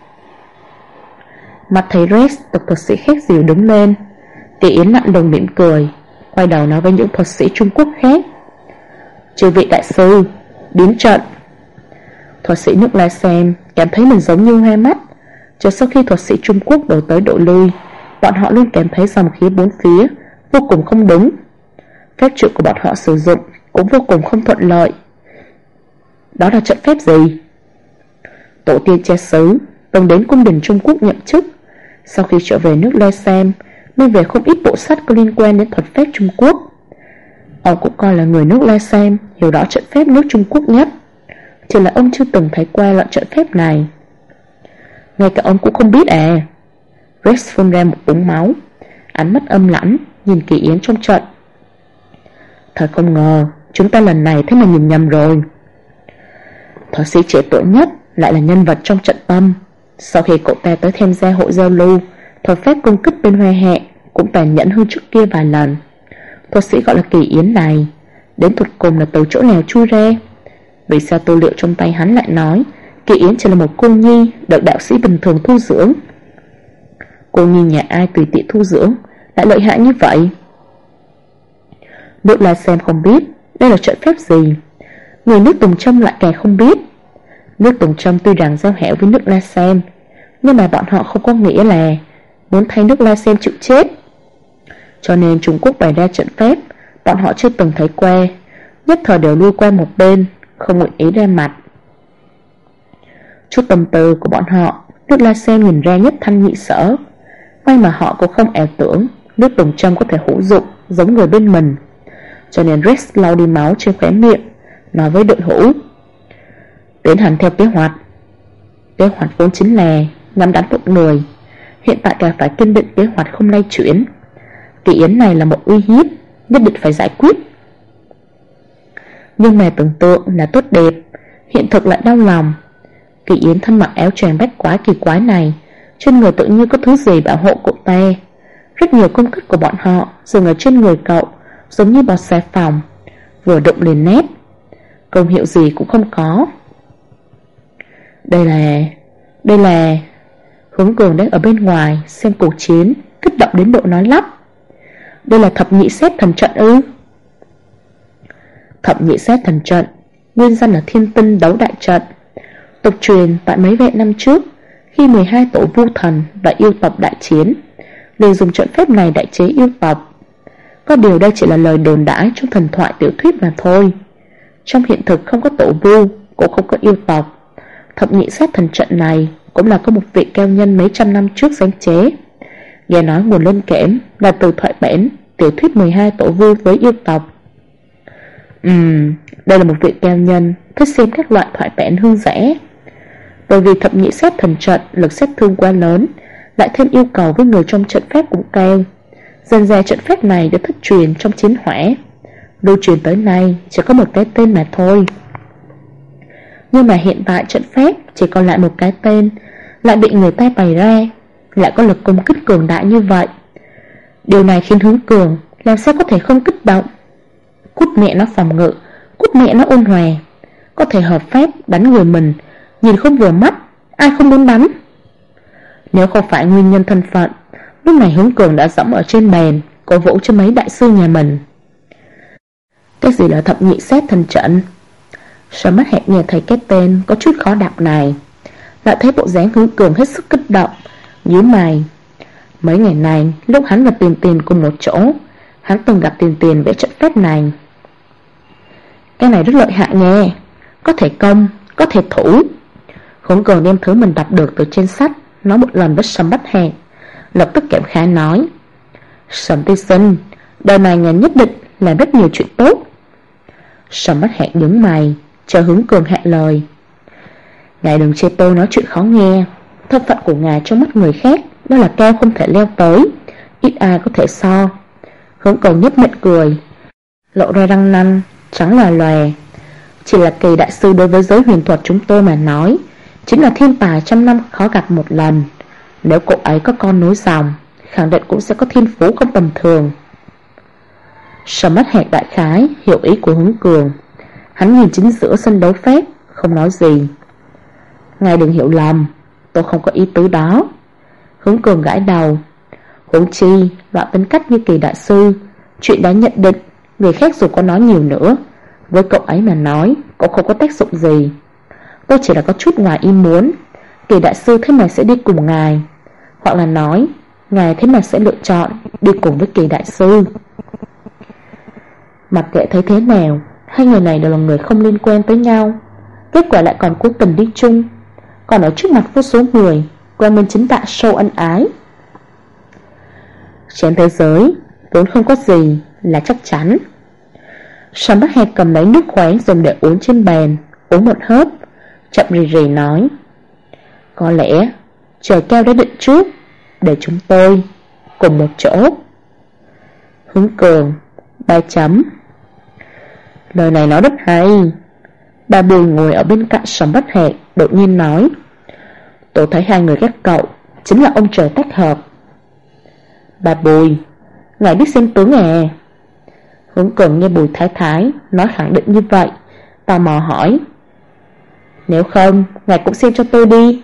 Mặt thấy Rex được thuật sĩ khác dìu đứng lên, Kỳ Yến lạnh lùng mỉm cười, quay đầu nói với những thuật sĩ Trung Quốc khác: Chư vị đại sư, biến trận. Thuật sĩ nước La Xem cảm thấy mình giống như hoa mắt. Cho sau khi thuật sĩ Trung Quốc đổ tới độ lui, bọn họ luôn cảm thấy dòng khí bốn phía vô cùng không đúng. Phép trượng của bọn họ sử dụng cũng vô cùng không thuận lợi. Đó là trận phép gì? Tổ tiên cha xứ từng đến cung đình Trung Quốc nhậm chức, sau khi trở về nước La Xem nên về không ít bộ sách có liên quan đến thuật phép Trung Quốc. Ông cũng coi là người nước La Sam hiểu rõ trận phép nước Trung Quốc nhất, chỉ là ông chưa từng thấy qua loại trận phép này. Ngay cả ông cũng không biết à? Rex phun ra một búng máu, ánh mắt âm lãnh nhìn Kỳ Yến trong trận. Thật không ngờ chúng ta lần này thế mà nhìn nhầm rồi. Thuật sĩ trẻ tuổi nhất lại là nhân vật trong trận tâm. Sau khi cậu ta tới tham gia hội giao lưu, thuật phép công kích bên Hoa Hạ cũng tàn nhẫn hơn trước kia vài lần. Thuật sĩ gọi là Kỳ Yến này đến thuật cùng là từ chỗ nào chui ra? Vì sao tư liệu trong tay hắn lại nói Kỳ Yến chỉ là một cô nhi được đạo sĩ bình thường thu dưỡng? Cô nhi nhà ai tùy tiện thu dưỡng lại lợi hại như vậy? Nước La Sam không biết đây là trận phép gì, người nước Tùng Trâm lại càng không biết. Nước Tùng Trâm tuy rằng giao hảo với nước La Sam, nhưng mà bọn họ không có nghĩa là muốn thay nước La Sam chịu chết. Cho nên Trung Quốc bày ra trận phép bọn họ chưa từng thấy qua, nhất thời đều lui qua một bên, không nguyện ý ra mặt. Chút tâm tư của bọn họ nước La Sam nhìn ra nhất thanh nhị sở. May mà họ cũng không ảo tưởng nước Tùng Trâm có thể hữu dụng giống người bên mình. Cho nên Rex lau đi máu trên khóe miệng, nói với đội hữu: tiến hành theo kế hoạch. Kế hoạch vốn chính là ngắm đánh một người, hiện tại càng phải kiên định kế hoạch không lay chuyển. Kỳ Yến này là một uy hiếp, nhất định phải giải quyết. Nhưng mà tưởng tượng là tốt đẹp, hiện thực lại đau lòng. Kỳ Yến thân mặc áo choàng bách quái kỳ quái này, trên người tự nhiên có thứ gì bảo hộ cậu ta. Rất nhiều công kích của bọn họ dừng ở trên người cậu, giống như bọt xà phòng, vừa đụng liền nét, công hiệu gì cũng không có. Đây là Hướng Cường đang ở bên ngoài xem cuộc chiến, kích động đến độ nói lắp. Đây là thập nhị xét thần trận ư? Thập nhị xét thần trận nguyên danh là Thiên Tinh đấu đại trận, tục truyền tại mấy vạn năm trước, khi 12 tổ vu thần và yêu tộc đại chiến, liền dùng trận phép này đại chế yêu tộc. Có điều đây chỉ là lời đồn đãi trong thần thoại tiểu thuyết mà thôi. Trong hiện thực không có tổ vu, cũng không có yêu tộc. Thập nhị sát thần trận này cũng là có một vị cao nhân mấy trăm năm trước sáng chế. Nghe nói nguồn lên kẽm là từ thoại bản tiểu thuyết 12 tổ vu với yêu tộc. Đây là một vị cao nhân thích xem các loại thoại bản hương rẻ. Bởi vì thập nhị sát thần trận lực sát thương quá lớn, lại thêm yêu cầu với người trong trận phép cũng cao, dần dà trận phép này được thất truyền trong chiến hỏa, lưu truyền tới nay chỉ có một cái tên mà thôi. Nhưng mà hiện tại trận phép chỉ còn lại một cái tên, lại bị người ta bày ra, lại có lực công kích cường đại như vậy. Điều này khiến Hướng Cường làm sao có thể không kích động. Cút mẹ nó phòng ngự, cút mẹ nó ôn hòa, có thể hợp pháp đánh người mình, nhìn không vừa mắt, ai không muốn đánh. Nếu không phải nguyên nhân thân phận, lúc này Hướng Cường đã dẫm ở trên bàn, cổ vũ cho mấy đại sư nhà mình. Cái gì là thập nhị sát thần trận? Sở Mắt Hẹn nghe thấy cái tên có chút khó đọc này, lại thấy bộ dáng Hướng Cường hết sức kích động, nhíu mày. Mấy ngày này lúc hắn và Tiền Tiền cùng một chỗ, hắn từng gặp Tiền Tiền vẽ trận phép này. Cái này rất lợi hại nghe, có thể công, có thể thủ. Hướng Cường đem thứ mình đọc được từ trên sách nói một lần với Sầm Bách Hẹn, lập tức cảm khái nói: Sầm tiên sinh, đời này ngài nhất định làm rất nhiều chuyện tốt. Sầm Bách Hẹn nhướng mày, chờ Hướng Cường hạ lời. Ngài đừng chê tôi nói chuyện khó nghe. Thân phận của ngài trong mắt người khác đó là cao không thể leo tới, ít ai có thể so. Hướng Cường nhếch miệng cười, lộ ra răng nanh trắng lòa lòe. Chỉ là Kỳ đại sư đối với giới huyền thuật chúng tôi mà nói, chính là thiên tài trăm năm khó gặp một lần. Nếu cô ấy có con nối dòng, khẳng định cũng sẽ có thiên phú không tầm thường. Sầm Mắt Hẹn đại khái hiểu ý của Hướng Cường. Hắn nhìn chính giữa sân đấu phép, không nói gì. Ngài đừng hiểu lầm, tôi không có ý tứ đó. Hướng Cường gãi đầu. Huống chi, loại tính cách như Kỳ đại sư, chuyện đã nhận định, người khác dù có nói nhiều nữa, với cậu ấy mà nói cũng không có tác dụng gì. Tôi chỉ là có chút ngoài ý muốn, Kỳ đại sư thế mà sẽ đi cùng ngài, hoặc là nói ngài thế mà sẽ lựa chọn đi cùng với Kỳ đại sư. Mặc kệ thấy thế nào, hai người này đều là người không liên quan tới nhau, kết quả lại còn cố tình đi chung, còn ở trước mặt vô số người quang minh chính đại show ân ái. Trên thế giới vốn không có gì là chắc chắn. Sầm Bắc Hẹt cầm lấy nước khoáng dùng để uống trên bàn, uống một hớp, chậm rì rì nói: có lẽ trời cao đã định trước để chúng tôi cùng một chỗ. Hướng Cường 3 chấm. Lời này nói rất hay. Bà Bùi ngồi ở bên cạnh Sầm Bắc Hẹt đột nhiên nói: tôi thấy hai người các cậu chính là ông trời tác hợp. Bà Bùi, ngài biết xem tướng à? Hướng Cường nghe Bùi Thái Thái nói khẳng định như vậy, tò mò hỏi: nếu không, ngài cũng xem cho tôi đi.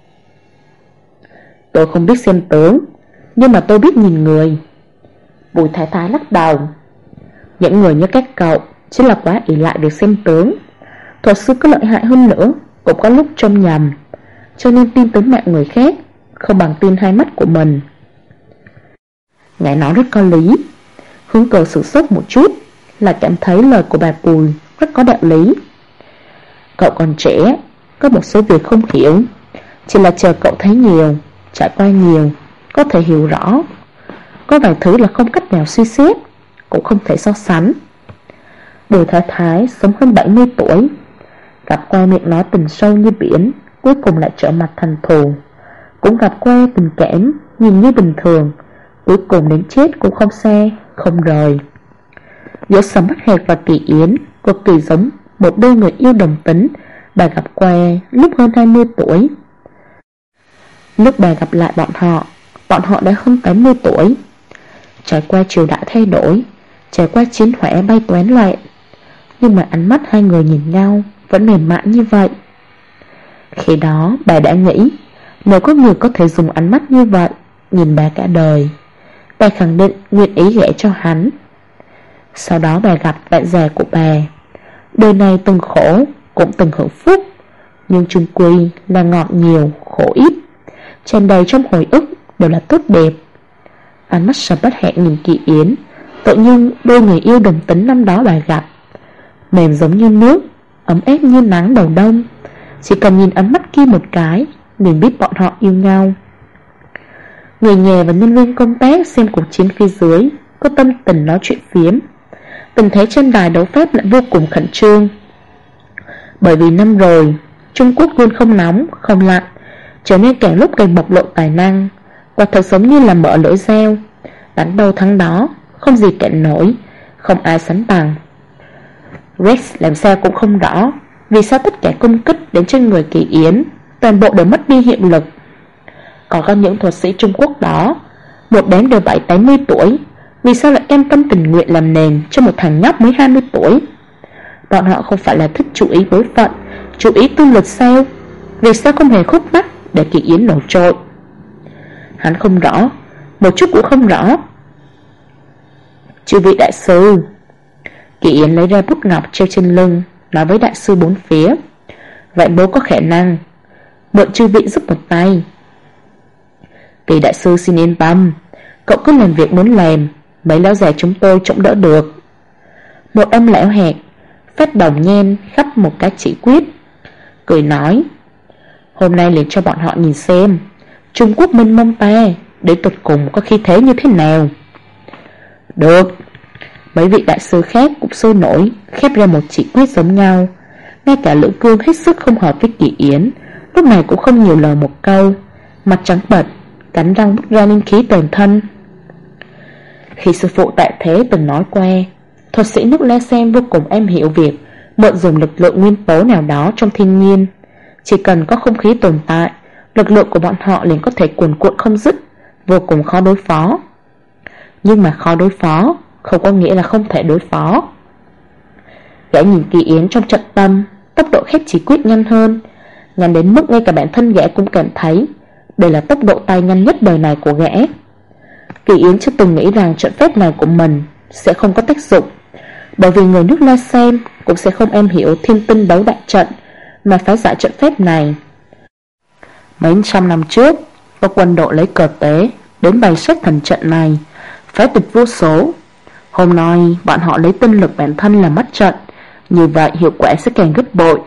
Tôi không biết xem tướng, nhưng mà tôi biết nhìn người. Bùi Thái Thái lắc đầu: những người như các cậu chính là quá ỷ lại việc xem tướng. Thuật sư có lợi hại hơn nữa cũng có lúc trông nhầm, cho nên tin tướng mạo người khác không bằng tin hai mắt của mình. Ngài nói rất có lý. Hướng Cường sửng sốt một chút, là cảm thấy lời của bà Bùi rất có đạo lý. Cậu còn trẻ, có một số việc không hiểu, chỉ là chờ cậu thấy nhiều, trải qua nhiều, có thể hiểu rõ. Có vài thứ là không cách nào suy xét, cũng không thể so sánh. Bùi Thái Thái sống hơn 70 tuổi, gặp qua miệng nói tình sâu như biển, cuối cùng lại trở mặt thành thù. Cũng gặp qua tình cảm nhìn như bình thường, cuối cùng đến chết cũng không xa, không rời. Giữa Sầm Bắc Hẹt và Kỳ Yến cực kỳ giống một đôi người yêu đồng tính bà gặp qua lúc hơn 20 tuổi. Lúc bà gặp lại bọn họ đã hơn 80 tuổi. Trải qua triều đại thay đổi, trải qua chiến hỏa bay toán loạn, nhưng mà ánh mắt hai người nhìn nhau vẫn mềm mại như vậy. Khi đó bà đã nghĩ, nếu có người có thể dùng ánh mắt như vậy nhìn bà cả đời, bà khẳng định nguyện ý gả cho hắn. Sau đó bà gặp bạn già của bà. Đời này từng khổ, cũng từng hưởng phúc, nhưng chung quy là ngọt nhiều, khổ ít, tràn đầy trong hồi ức đều là tốt đẹp. Ánh mắt Sầm Bắc Hẹt nhìn Kỳ Yến, tự nhiên đôi người yêu đồng tính năm đó bà gặp, mềm giống như nước, ấm áp như nắng đầu đông. Chỉ cần nhìn ánh mắt kia một cái liền biết bọn họ yêu nhau. Người nhà và nhân viên công tác xem cuộc chiến phía dưới có tâm tình nói chuyện phiếm. Tình thế trên đài đấu pháp lại vô cùng khẩn trương. Bởi vì năm rồi Trung Quốc luôn không nóng, không lạnh, trở nên càng lúc càng bộc lộ tài năng. Quả thật giống như là mở lưỡi dao, đánh đâu thắng đó, không gì cản nổi, không ai sánh bằng. Rex làm sao cũng không rõ vì sao tất cả công kích đến trên người Kỳ Yến toàn bộ đều mất đi hiệu lực. Còn có những thuật sĩ Trung Quốc đó, một đám đều 70-80 tuổi, vì sao lại cam tâm tình nguyện làm nền cho một thằng nhóc mới 20 tuổi? Bọn họ không phải là thích chú ý bối phận, chú ý tư lịch sao? Vì sao không hề khúc mắc để Kỳ Yến nổi trội? Hắn không rõ, một chút cũng không rõ. Chư vị đại sư. Kỳ Yến lấy ra bút ngọc treo trên lưng, nói với đại sư bốn phía: vậy bố có khả năng mượn chư vị giúp một tay. Kỳ đại sư xin yên tâm, cậu cứ làm việc muốn làm, mấy lão già chúng tôi chống đỡ được. Một ông lão hẹt phát đồng nhen khắp một cái chỉ quyết, cười nói: hôm nay liền cho bọn họ nhìn xem Trung Quốc mênh mông ta đến tột cùng có khí thế như thế nào. Được. Mấy vị đại sư khác cũng sôi nổi khép ra một chỉ quyết giống nhau. Ngay cả Lữ Cương hết sức không hợp với Kỳ Yến, lúc này cũng không nhiều lời một câu, mặt trắng bệch, cắn răng bứt ra linh khí toàn thân. Khi sư phụ tại thế từng nói qua, thuật sĩ nước La Sen vô cùng am hiểu việc mượn dùng lực lượng nguyên tố nào đó trong thiên nhiên. Chỉ cần có không khí tồn tại, lực lượng của bọn họ liền có thể cuồn cuộn không dứt, vô cùng khó đối phó. Nhưng mà khó đối phó không có nghĩa là không thể đối phó. Gã nhìn Kỳ Yến trong trận tâm, tốc độ khép chỉ quyết nhanh hơn, nhanh đến mức ngay cả bản thân gã cũng cảm thấy đây là tốc độ tay nhanh nhất đời này của gã. Kỳ Yến chưa từng nghĩ rằng trận phép này của mình sẽ không có tác dụng, bởi vì người nước La Sen cũng sẽ không am hiểu thiên tinh đấu đại trận mà phá giải trận phép này. Mấy trăm năm trước, có quân đội lấy cờ tế đến bày sách thần trận này, phá tịch vô số. Hôm nay bọn họ lấy tinh lực bản thân làm mắt trận, như vậy hiệu quả sẽ càng gấp bội.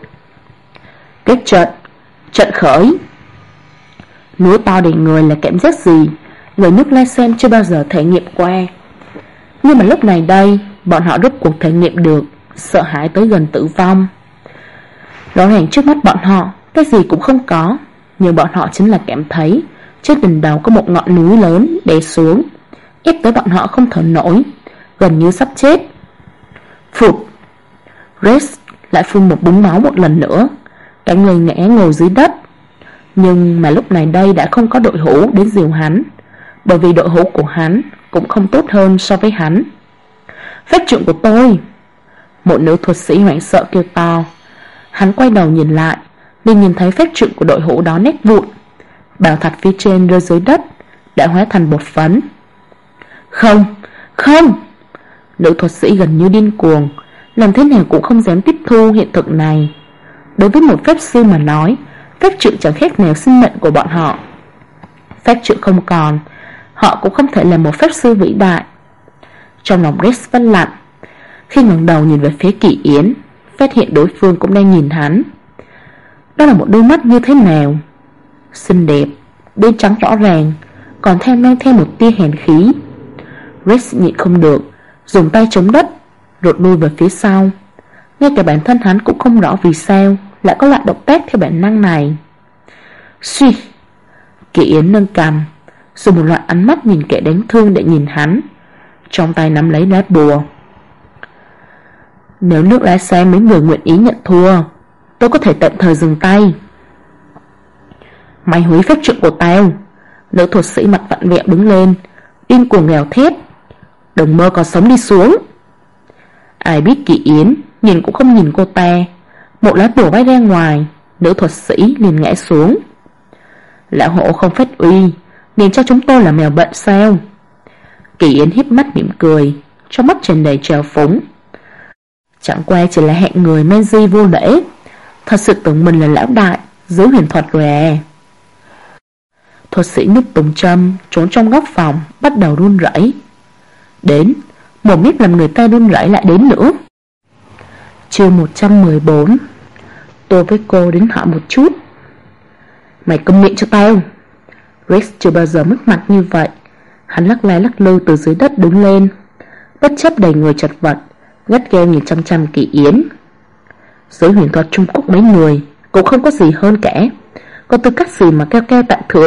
Kết trận, trận khởi. Núi to đầy người là cảm giác gì? người nước Lycem chưa bao giờ thể nghiệm qua. Nhưng mà lúc này đây, bọn họ rốt cuộc thể nghiệm được sợ hãi tới gần tử vong. Rõ ràng trước mắt bọn họ cái gì cũng không có, nhưng bọn họ chính là cảm thấy trên đỉnh đầu có một ngọn núi lớn đè xuống, ép tới bọn họ không thở nổi, gần như sắp chết. Phụt! Rex lại phun một búng máu một lần nữa, cả người ngã ngồi dưới đất. Nhưng mà lúc này đây đã không có đội hữu đến dìu hắn, bởi vì đội hữu của hắn cũng không tốt hơn so với hắn. Phép trượng của tôi! Một nữ thuật sĩ hoảng sợ kêu to. Hắn quay đầu nhìn lại, liền nhìn thấy phép trượng của đội hữu đó nét vụn. Bảo thạch phía trên rơi dưới đất, đã hóa thành bột phấn. Không! Không! Nữ thuật sĩ gần như điên cuồng, làm thế nào cũng không dám tiếp thu hiện thực này. Đối với một phép sư mà nói, phép trượng chẳng khác nào sinh mệnh của bọn họ. Phép trượng không còn, họ cũng không thể là một phép sư vĩ đại. Trong lòng Rex vắt lạnh. Khi ngẩng đầu nhìn về phía Kỳ Yến, phát hiện đối phương cũng đang nhìn hắn. Đó là một đôi mắt như thế nào? Xinh đẹp, đen trắng rõ ràng, còn mang theo một tia hèn khí. Rex nhịn không được, dùng tay chống đất, rụt lui về phía sau. Ngay cả bản thân hắn cũng không rõ vì sao lại có loại động tác theo bản năng này. Suy! Kỳ Yến nâng cằm, dùng một loại ánh mắt nhìn kẻ đánh thương để nhìn hắn, trong tay nắm lấy lá bùa. Nếu nước lá xe mấy người nguyện ý nhận thua, tôi có thể tạm thời dừng tay. Mày hủy phép trượng của tao! Nữ thuật sĩ mặt vặn vẹo đứng lên, điên cuồng gào thét. Đừng mơ còn sống đi xuống! Ai biết Kỳ Yến nhìn cũng không nhìn cô ta, một lá bùa bay ra ngoài, nữ thuật sĩ liền ngã xuống. Lão hộ không phát uy, liền cho chúng tôi là mèo bệnh sao? Kỳ Yến híp mắt mỉm cười, trong mắt tràn đầy trào phúng. Chẳng qua chỉ là hạng người men di vô lễ, thật sự tưởng mình là lão đại dưới huyền thuật rồi à. Thuật sĩ núp tùng châm trốn trong góc phòng, bắt đầu run rẩy. Đến, một miết làm người ta run rẩy lại đến nữa. Chương 114. Tôi với cô đến hỏi một chút. Mày câm miệng cho tao! Rex chưa bao giờ mất mặt như vậy. Hắn lắc lá lắc lư từ dưới đất đứng lên, bất chấp đầy người chật vật, gắt gao nhìn chăm chăm Kỳ Yến. Giới huyền thuật Trung Quốc mấy người cũng không có gì hơn cả, có tư cách gì mà keo keo tại thượng?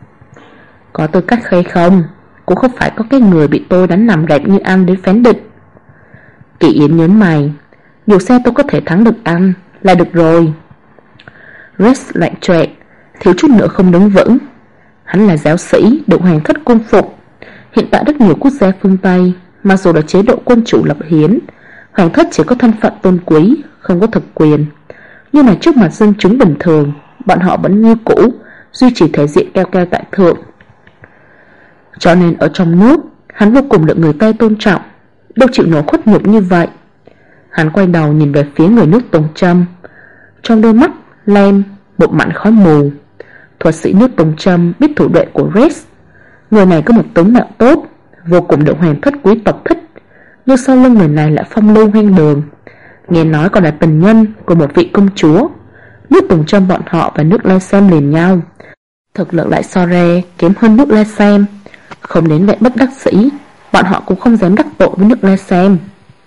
Có tư cách hay không, cũng không phải có cái người bị tôi đánh nằm rạp như anh đến phán định. Kỳ Yến nhớn mày. Dù sao tôi có thể thắng được anh là được rồi. Rex lạnh choẹt, thiếu chút nữa không đứng vững. Hắn là giáo sĩ được hoàng thất cung phục. Hiện tại rất nhiều quốc gia phương Tây, mặc dù là chế độ quân chủ lập hiến, hoàng thất chỉ có thân phận tôn quý, không có thực quyền. Nhưng mà trước mặt dân chúng bình thường, bọn họ vẫn như cũ duy trì thể diện keo keo tại thượng. Cho nên ở trong nước, hắn vô cùng được người Tây tôn trọng, đâu chịu nổi khuất nhục như vậy. Hắn quay đầu nhìn về phía người nước Tùng Trâm, trong đôi mắt lem một mảnh khói mù. Thuật sĩ nước Tùng Trâm biết thủ đoạn của Rex. Người này có một tướng mạo tốt, vô cùng được hoàng thất quý tộc thích, nhưng sau lưng người này lại phong lưu hoang đường, nghe nói còn là tình nhân của một vị công chúa. Nước Tùng Trâm bọn họ và nước Lycem liền nhau, thực lực lại so ra kém hơn nước Lycem. Không đến vậy bất đắc sĩ, bọn họ cũng không dám đắc tội với nước Lycem.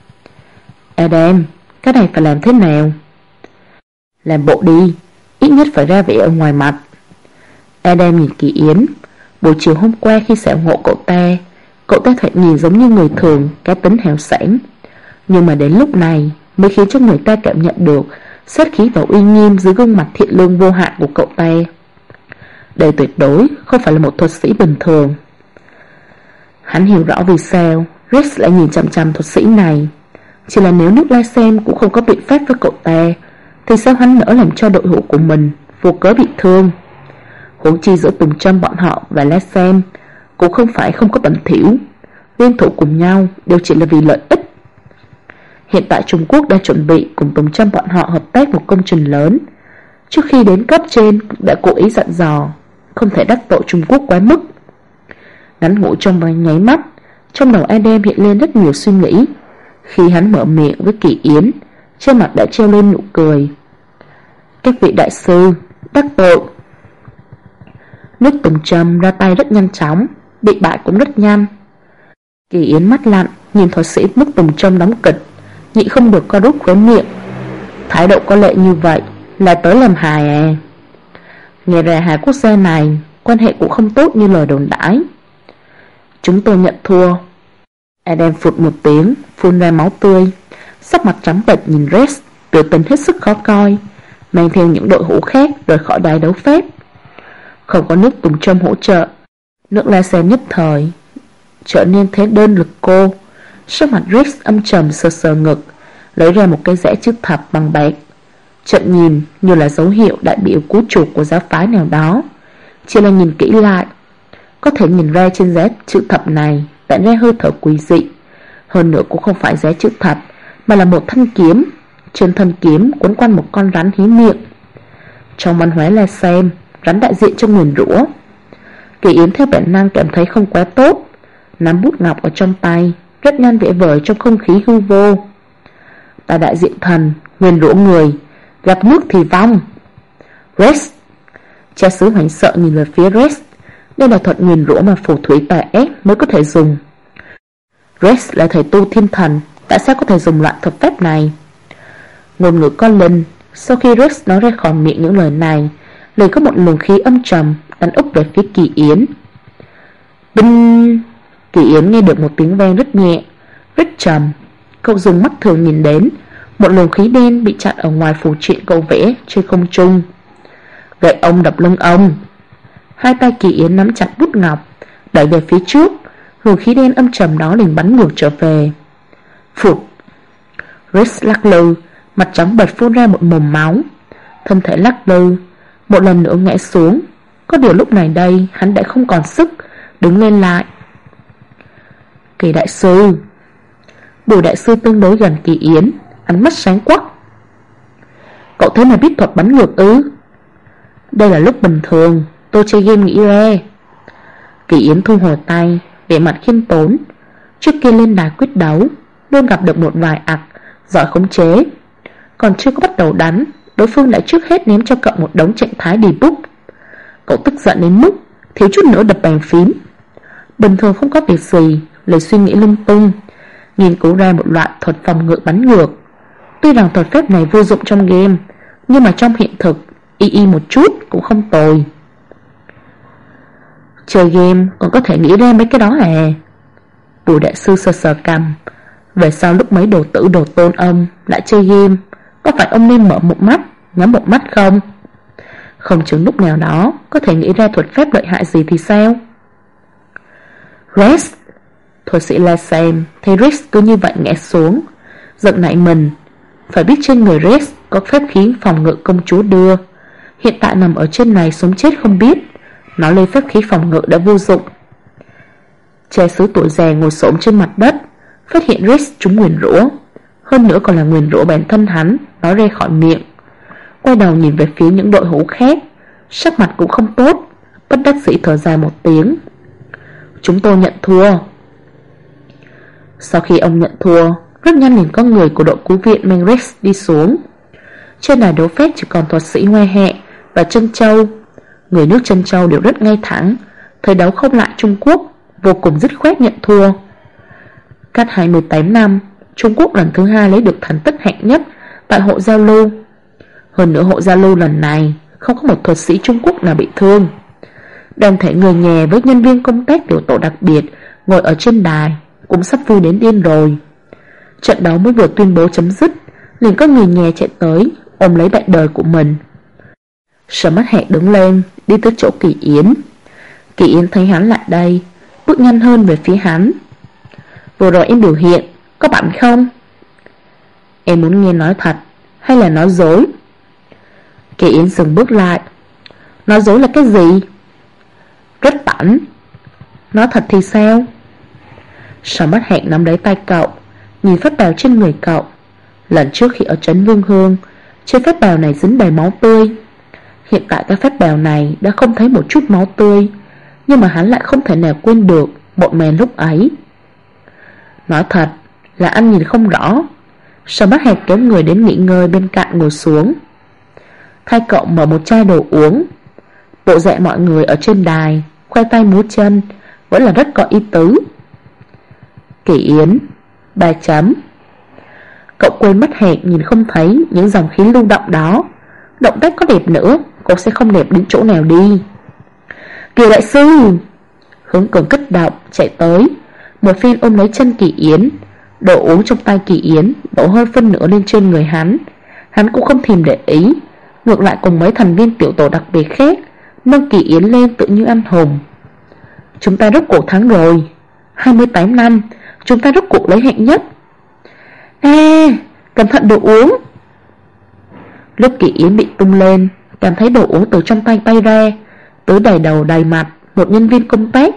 Adam, cái này phải làm thế nào? Làm bộ đi, ít nhất phải ra vẻ ở ngoài mặt. Adam nhìn Kỳ Yến. Buổi chiều hôm qua khi xảo ngộ cậu ta thoạt nhìn giống như người thường, cá tính hào sảng. Nhưng mà đến lúc này mới khiến cho người ta cảm nhận được sát khí và uy nghiêm dưới gương mặt thiện lương vô hạn của cậu ta. Đây tuyệt đối không phải là một thuật sĩ bình thường. Hắn hiểu rõ vì sao Rex lại nhìn chằm chằm thuật sĩ này. Chỉ là nếu nước Lycem cũng không có biện pháp với cậu ta, thì sao hắn nỡ làm cho đội hữu của mình vô cớ bị thương? Huống chi giữa Tùng Trâm bọn họ và Lycem cũng không phải không có bẩn thỉu, liên thủ cùng nhau đều chỉ là vì lợi ích. Hiện tại Trung Quốc đang chuẩn bị cùng Tùng Trâm bọn họ hợp tác một công trình lớn. Trước khi đến cấp trên đã cố ý dặn dò không thể đắc tội Trung Quốc quá mức. Ngắn ngủi trong vài nháy mắt, trong đầu Adam hiện lên rất nhiều suy nghĩ. Khi hắn mở miệng với Kỳ Yến, trên mặt đã treo lên nụ cười. Các vị đại sư, đắc tội. Nước Tùng Trâm ra tay rất nhanh chóng, bị bại cũng rất nhanh. Kỳ Yến mắt lạnh nhìn thuật sĩ mức tùng trâm đóng kịch, nhịn không được co rút khóe miệng. Thái độ có lệ như vậy là tới làm hài à? Nghe ra hai quốc gia này quan hệ cũng không tốt như lời đồn đãi. Chúng tôi nhận thua. Adam phụt một tiếng, phun ra máu tươi, sắc mặt trắng bệch nhìn Rex, biểu tình hết sức khó coi, mang theo những đội hữu khác rời khỏi đài đấu phép. Không có nước tùng trâm hỗ trợ, nước la sen nhất thời trở nên thế đơn lực cô. Sắc mặt Rex âm trầm, sờ sờ ngực, lấy ra một cái rẽ chữ thập bằng bạc, chậm nhìn như là dấu hiệu đại biểu cú chuộc của giáo phái nào đó. Chỉ là nhìn kỹ lại, có thể nhìn ra trên rẽ chữ thập này tản ra hơi thở quỷ dị. Hơn nữa cũng không phải rẽ chữ thập, mà là một thanh kiếm. Trên thân kiếm quấn quanh một con rắn hí miệng. Trong văn hóa là xem rắn đại diện cho nguyền rủa. Kỳ Yến theo bản năng cảm thấy không quá tốt, nắm bút ngọc ở trong tay, rất nhanh vẽ vời trong không khí hư vô. Ta đại diện thần, nguyền rủa người, gặp nước thì vong. Rex. Cha xứ hoảng sợ nhìn về phía Rex. Đây là thuật nguyền rủa mà phù thủy tà ác mới có thể dùng. Rex là thầy tu thiên thần, tại sao có thể dùng loại thuật phép này? Ngôn ngữ con linh. Sau khi Rex nói ra khỏi miệng những lời này, liền có một luồng khí âm trầm đánh úp về phía Kỳ Yến. Binh. Kỳ Yến nghe được một tiếng vang rất nhẹ, rất trầm. Cậu dùng mắt thường nhìn đến một luồng khí đen bị chặn ở ngoài phù triện cậu vẽ trên không trung. Gậy ông đập lưng ông. Hai tay Kỳ Yến nắm chặt bút ngọc, đẩy về phía trước. Luồng khí đen âm trầm đó liền bắn ngược trở về. Phụt. Rex lắc lư, mặt trắng bệch phun ra một mồm máu, thân thể lắc lư, một lần nữa ngã xuống. Có điều lúc này đây hắn đã không còn sức đứng lên lại. Kỳ đại sư. Bùi đại sư tương đối gần Kỳ Yến, ánh mắt sáng quắc. Cậu thế mà biết thuật bắn ngược ư? Đây là lúc bình thường, tôi chơi game nghĩ ra. Kỳ Yến thu hồi tay, vẻ mặt khiêm tốn. Trước kia lên đài quyết đấu luôn gặp được một vài ặc giỏi khống chế, còn chưa có bắt đầu đánh, đối phương đã trước hết ném cho cậu một đống trạng thái đi bút. Cậu tức giận đến mức thiếu chút nữa đập bàn phím. Bình thường không có việc gì, lời suy nghĩ lung tung, nghiên cứu ra một loại thuật phòng ngự bắn ngược. Tuy rằng thuật phép này vô dụng trong game, nhưng mà trong hiện thực y một chút cũng không tồi. Chơi game còn có thể nghĩ ra mấy cái đó à? Bùi đại sư sờ sờ cằm. Về sau lúc mấy đồ tử đồ tôn ông lại chơi game, có phải ông nên mở một mắt nhắm một mắt không? Không chừng lúc nào đó có thể nghĩ ra thuật phép lợi hại gì thì sao? Rex. Thuật sĩ la xem thấy Rex cứ như vậy ngã xuống, giận nảy mình. Phải biết trên người Rex có phép khí phòng ngự công chúa đưa. Hiện tại nằm ở trên này sống chết không biết, nó lên phép khí phòng ngự đã vô dụng. Cha xứ tuổi già ngồi xổm trên mặt đất, phát hiện Rex trúng nguyền rủa, hơn nữa còn là nguyền rủa bản thân hắn nói ra khỏi miệng. Quay đầu nhìn về phía những đội hữu khác, sắc mặt cũng không tốt, bất đắc dĩ thở dài một tiếng. Chúng tôi nhận thua. Sau khi ông nhận thua, rất nhanh liền có người của đội cứu viện mang Rex đi xuống. Trên đài đấu phép chỉ còn thuật sĩ Hoa Hạ và Trân Châu. Người nước Trân Châu đều rất ngay thẳng, thời đấu không lại Trung Quốc, vô cùng dứt khoát nhận thua. Cách 28 năm, Trung Quốc lần thứ 2 lấy được thành tích hạng nhất tại hội giao lưu. Hơn nữa hội giao lưu lần này không có một thuật sĩ Trung Quốc nào bị thương. Đoàn thể người nhà với nhân viên công tác tiểu tổ đặc biệt ngồi ở trên đài cũng sắp vui đến điên rồi. Trận đấu mới vừa tuyên bố chấm dứt, liền có người nhà chạy tới ôm lấy bạn đời của mình. Sở Mắt Hẹn đứng lên đi tới chỗ Kỳ Yến. Kỳ Yến thấy hắn lại đây, bước nhanh hơn về phía hắn. Vừa rồi em biểu hiện có bảnh không? Em muốn nghe nói thật hay là nói dối? Kỳ Yến dừng bước lại. Nói dối là cái gì? Rất bảnh. Nói thật thì sao? Sở Mắt Hẹn nắm lấy tay cậu, nhìn phép bào trên người cậu. Lần trước khi ở trấn Vương Hương, trên phép bào này dính đầy máu tươi. Hiện tại cái phép bào này đã không thấy một chút máu tươi, nhưng mà hắn lại không thể nào quên được một màn lúc ấy. Nói thật là anh nhìn không rõ. Sở Mắt Hẹn kéo người đến nghỉ ngơi bên cạnh ngồi xuống, thay cậu mở một chai đồ uống. Bộ dạng mọi người ở trên đài khoe tay múa chân, vẫn là rất có ý tứ. Kỳ Yến 3 chấm. Cậu quên mất hẹn nhìn không thấy những dòng khí lưu động đó. Động tác có đẹp nữa cũng sẽ không đẹp đến chỗ nào đi. Kiều đại sư! Hướng Cường kích động chạy tới, một phen ôm lấy chân Kỳ Yến. Đồ uống trong tay Kỳ Yến đổ hơn phân nửa lên trên người hắn. Hắn cũng không thèm để ý, ngược lại cùng mấy thành viên tiểu tổ đặc biệt khác nâng Kỳ Yến lên tự như anh hùng. Chúng ta rốt cuộc thắng rồi. 28 năm chúng ta rốt cuộc lấy hạng nhất. Cẩn thận đồ uống. Lúc Kỳ Yến bị tung lên, cảm thấy đồ uống từ trong tay bay ra, tưới đầy đầu đầy mặt một nhân viên công tác.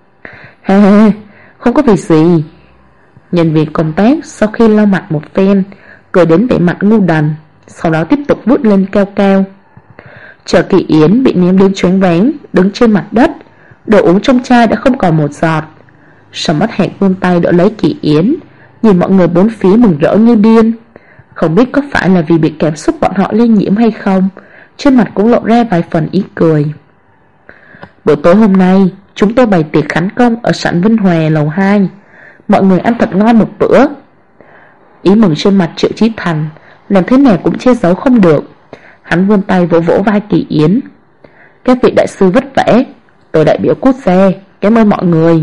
Không có việc gì. Nhân viên công tác sau khi lau mặt một phen, cười đến vẻ mặt ngu đần, sau đó tiếp tục vút lên cao cao. Chờ Kỳ Yến bị ném đến choáng váng, đứng trên mặt đất, đồ uống trong chai đã không còn một giọt. Sầm Mắt Hẹn vươn tay đỡ lấy Kỳ Yến, nhìn mọi người bốn phía mừng rỡ như điên. Không biết có phải là vì bị cảm xúc bọn họ lây nhiễm hay không, trên mặt cũng lộ ra vài phần ý cười. Buổi tối hôm nay chúng tôi bày tiệc khánh công ở sảnh Vinh Hòa lầu 2. Mọi người ăn thật ngon một bữa. Ý mừng trên mặt Triệu Chí Thành làm thế nào cũng che giấu không được. Hắn vươn tay vỗ vỗ vai Kỳ Yến. Các vị đại sư vất vả, tôi đại biểu quốc gia cảm ơn mọi người.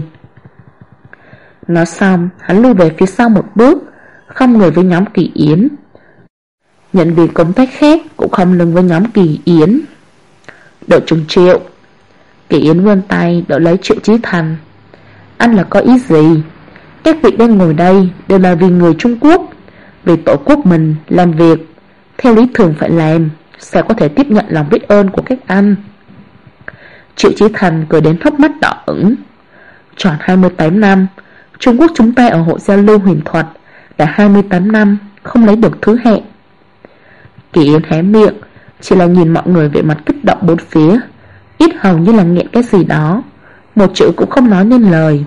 Nói xong hắn lui về phía sau một bước, không người với nhóm Kỳ Yến. Nhân viên công tác khác cũng không lưng với nhóm Kỳ Yến. Đội trưởng Triệu. Kỳ Yến vươn tay đỡ lấy Triệu Chí Thành. Anh là có ý gì? Các vị đang ngồi đây đều là vì người Trung Quốc, vì tổ quốc mình làm việc theo lý thường phải làm, sao có thể tiếp nhận lòng biết ơn của các anh? Triệu Chí Thành cười đến hốc mắt đỏ ửng. Tròn 28 năm Trung Quốc chúng ta ở hội giao lưu huyền thuật, đã 28 năm không lấy được thứ hạng. Kỳ Yến hé miệng, chỉ là nhìn mọi người vẻ mặt kích động bốn phía, ít hầu như là nghẹn cái gì đó, một chữ cũng không nói nên lời.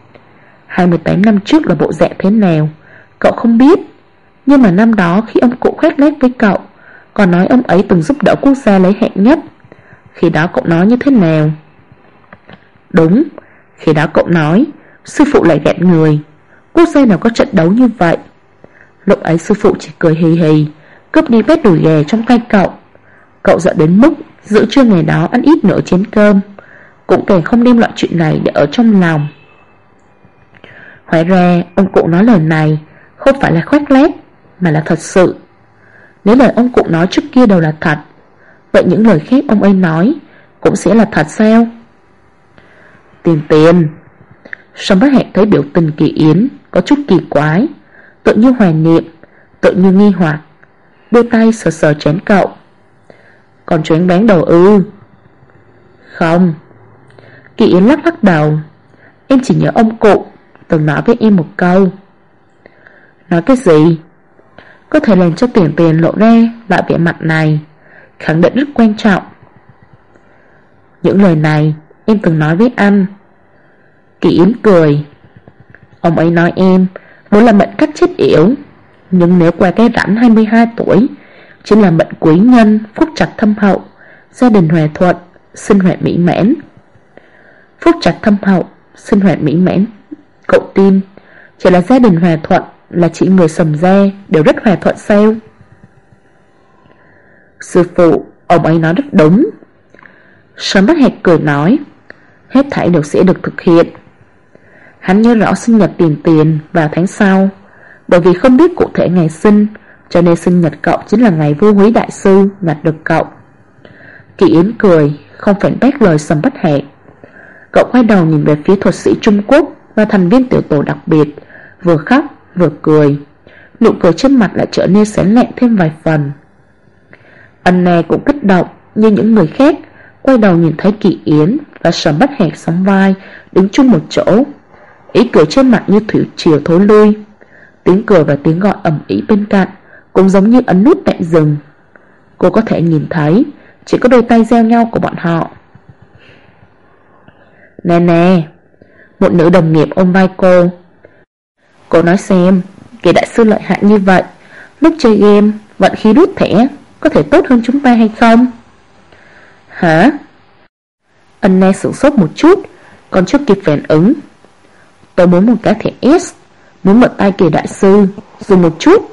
28 năm trước là bộ dạng thế nào cậu không biết, nhưng mà năm đó khi ông cụ khoét lác với cậu, còn nói ông ấy từng giúp đỡ quốc gia lấy hạng nhất, khi đó cậu nói như thế nào? Đúng, khi đó cậu nói sư phụ lại gạt người, quốc gia nào có trận đấu như vậy. Lúc ấy sư phụ chỉ cười hì hì, cướp đi bét đùi gà trong tay cậu. Cậu giận đến mức giữa trưa ngày đó ăn ít nửa chén cơm, cũng càng không đem loại chuyện này để ở trong lòng. Hóa ra ông cụ nói lời này không phải là khoác lác, mà là thật sự. Nếu lời ông cụ nói trước kia đều là thật, vậy những lời khác ông ấy nói cũng sẽ là thật sao? Tiền. Song Bác Hẹn thấy biểu tình Kỳ Yến có chút kỳ quái, tự như hoài niệm, tự như nghi hoặc, đưa tay sờ sờ chén cậu. Còn choáng váng đầu ư? Không. Kỳ Yến lắc lắc đầu. Em chỉ nhớ ông cụ từng nói với em một câu. Nói cái gì? Có thể làm cho Tiền lộ ra loại vẻ mặt này, khẳng định rất quan trọng. Những lời này em từng nói với anh. Kỳ Yến cười. Ông ấy nói em muốn làm mệnh cách chết yểu, nhưng nếu qua cái rãnh 22 tuổi chính là mệnh quý nhân, phúc trạch thâm hậu, gia đình hòa thuận, sinh hoạt mỹ mãn. Phúc trạch thâm hậu, sinh hoạt mỹ mãn, cậu tin chỉ là gia đình hòa thuận là chỉ người Sầm gia đều rất hòa thuận sao? Sư phụ, ông ấy nói rất đúng. Sơn Bác Hẹt cười nói, hết thảy đều sẽ được thực hiện. Hắn nhớ rõ sinh nhật Tiền vào tháng sau, bởi vì không biết cụ thể ngày sinh, cho nên sinh nhật cậu chính là ngày vua Húy đại sư nhặt được cậu. Kỳ Yến cười, không phản bác lời Sầm Bác Hẹt. Cậu quay đầu nhìn về phía thuật sĩ Trung Quốc và thành viên tiểu tổ đặc biệt, vừa khóc vừa cười. Nụ cười trên mặt lại trở nên sáng lạng thêm vài phần. Anna cũng kích động như những người khác, quay đầu nhìn thấy Kỳ Yến và Sầm Bác Hẹt sóng vai đứng chung một chỗ, ý cười trên mặt như thủy triều thối lui. Tiếng cười và tiếng gọi ầm ĩ bên cạnh cũng giống như ấn nút tạm dừng. Cô có thể nhìn thấy chỉ có đôi tay gieo nhau của bọn họ. Nè, một nữ đồng nghiệp ôm vai cô. Cô nói xem, Kỳ đại sư lợi hại như vậy, lúc chơi game vận khí rút thẻ có thể tốt hơn chúng ta hay không? Hả? Anna sửng sốt một chút, còn chưa kịp phản ứng. Tôi muốn một cái thẻ S, muốn mượn tay Kỳ đại sư, dùng một chút.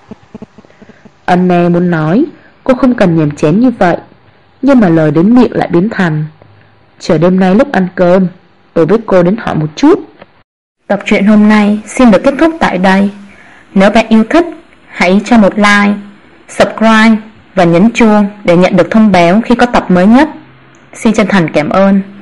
Anne muốn nói cô không cần nhàm chén như vậy, nhưng mà lời đến miệng lại biến thành: chờ đêm nay lúc ăn cơm, tôi với cô đến hỏi một chút. Tập truyện hôm nay xin được kết thúc tại đây. Nếu bạn yêu thích, hãy cho một like, subscribe và nhấn chuông để nhận được thông báo khi có tập mới nhất. Xin chân thành cảm ơn.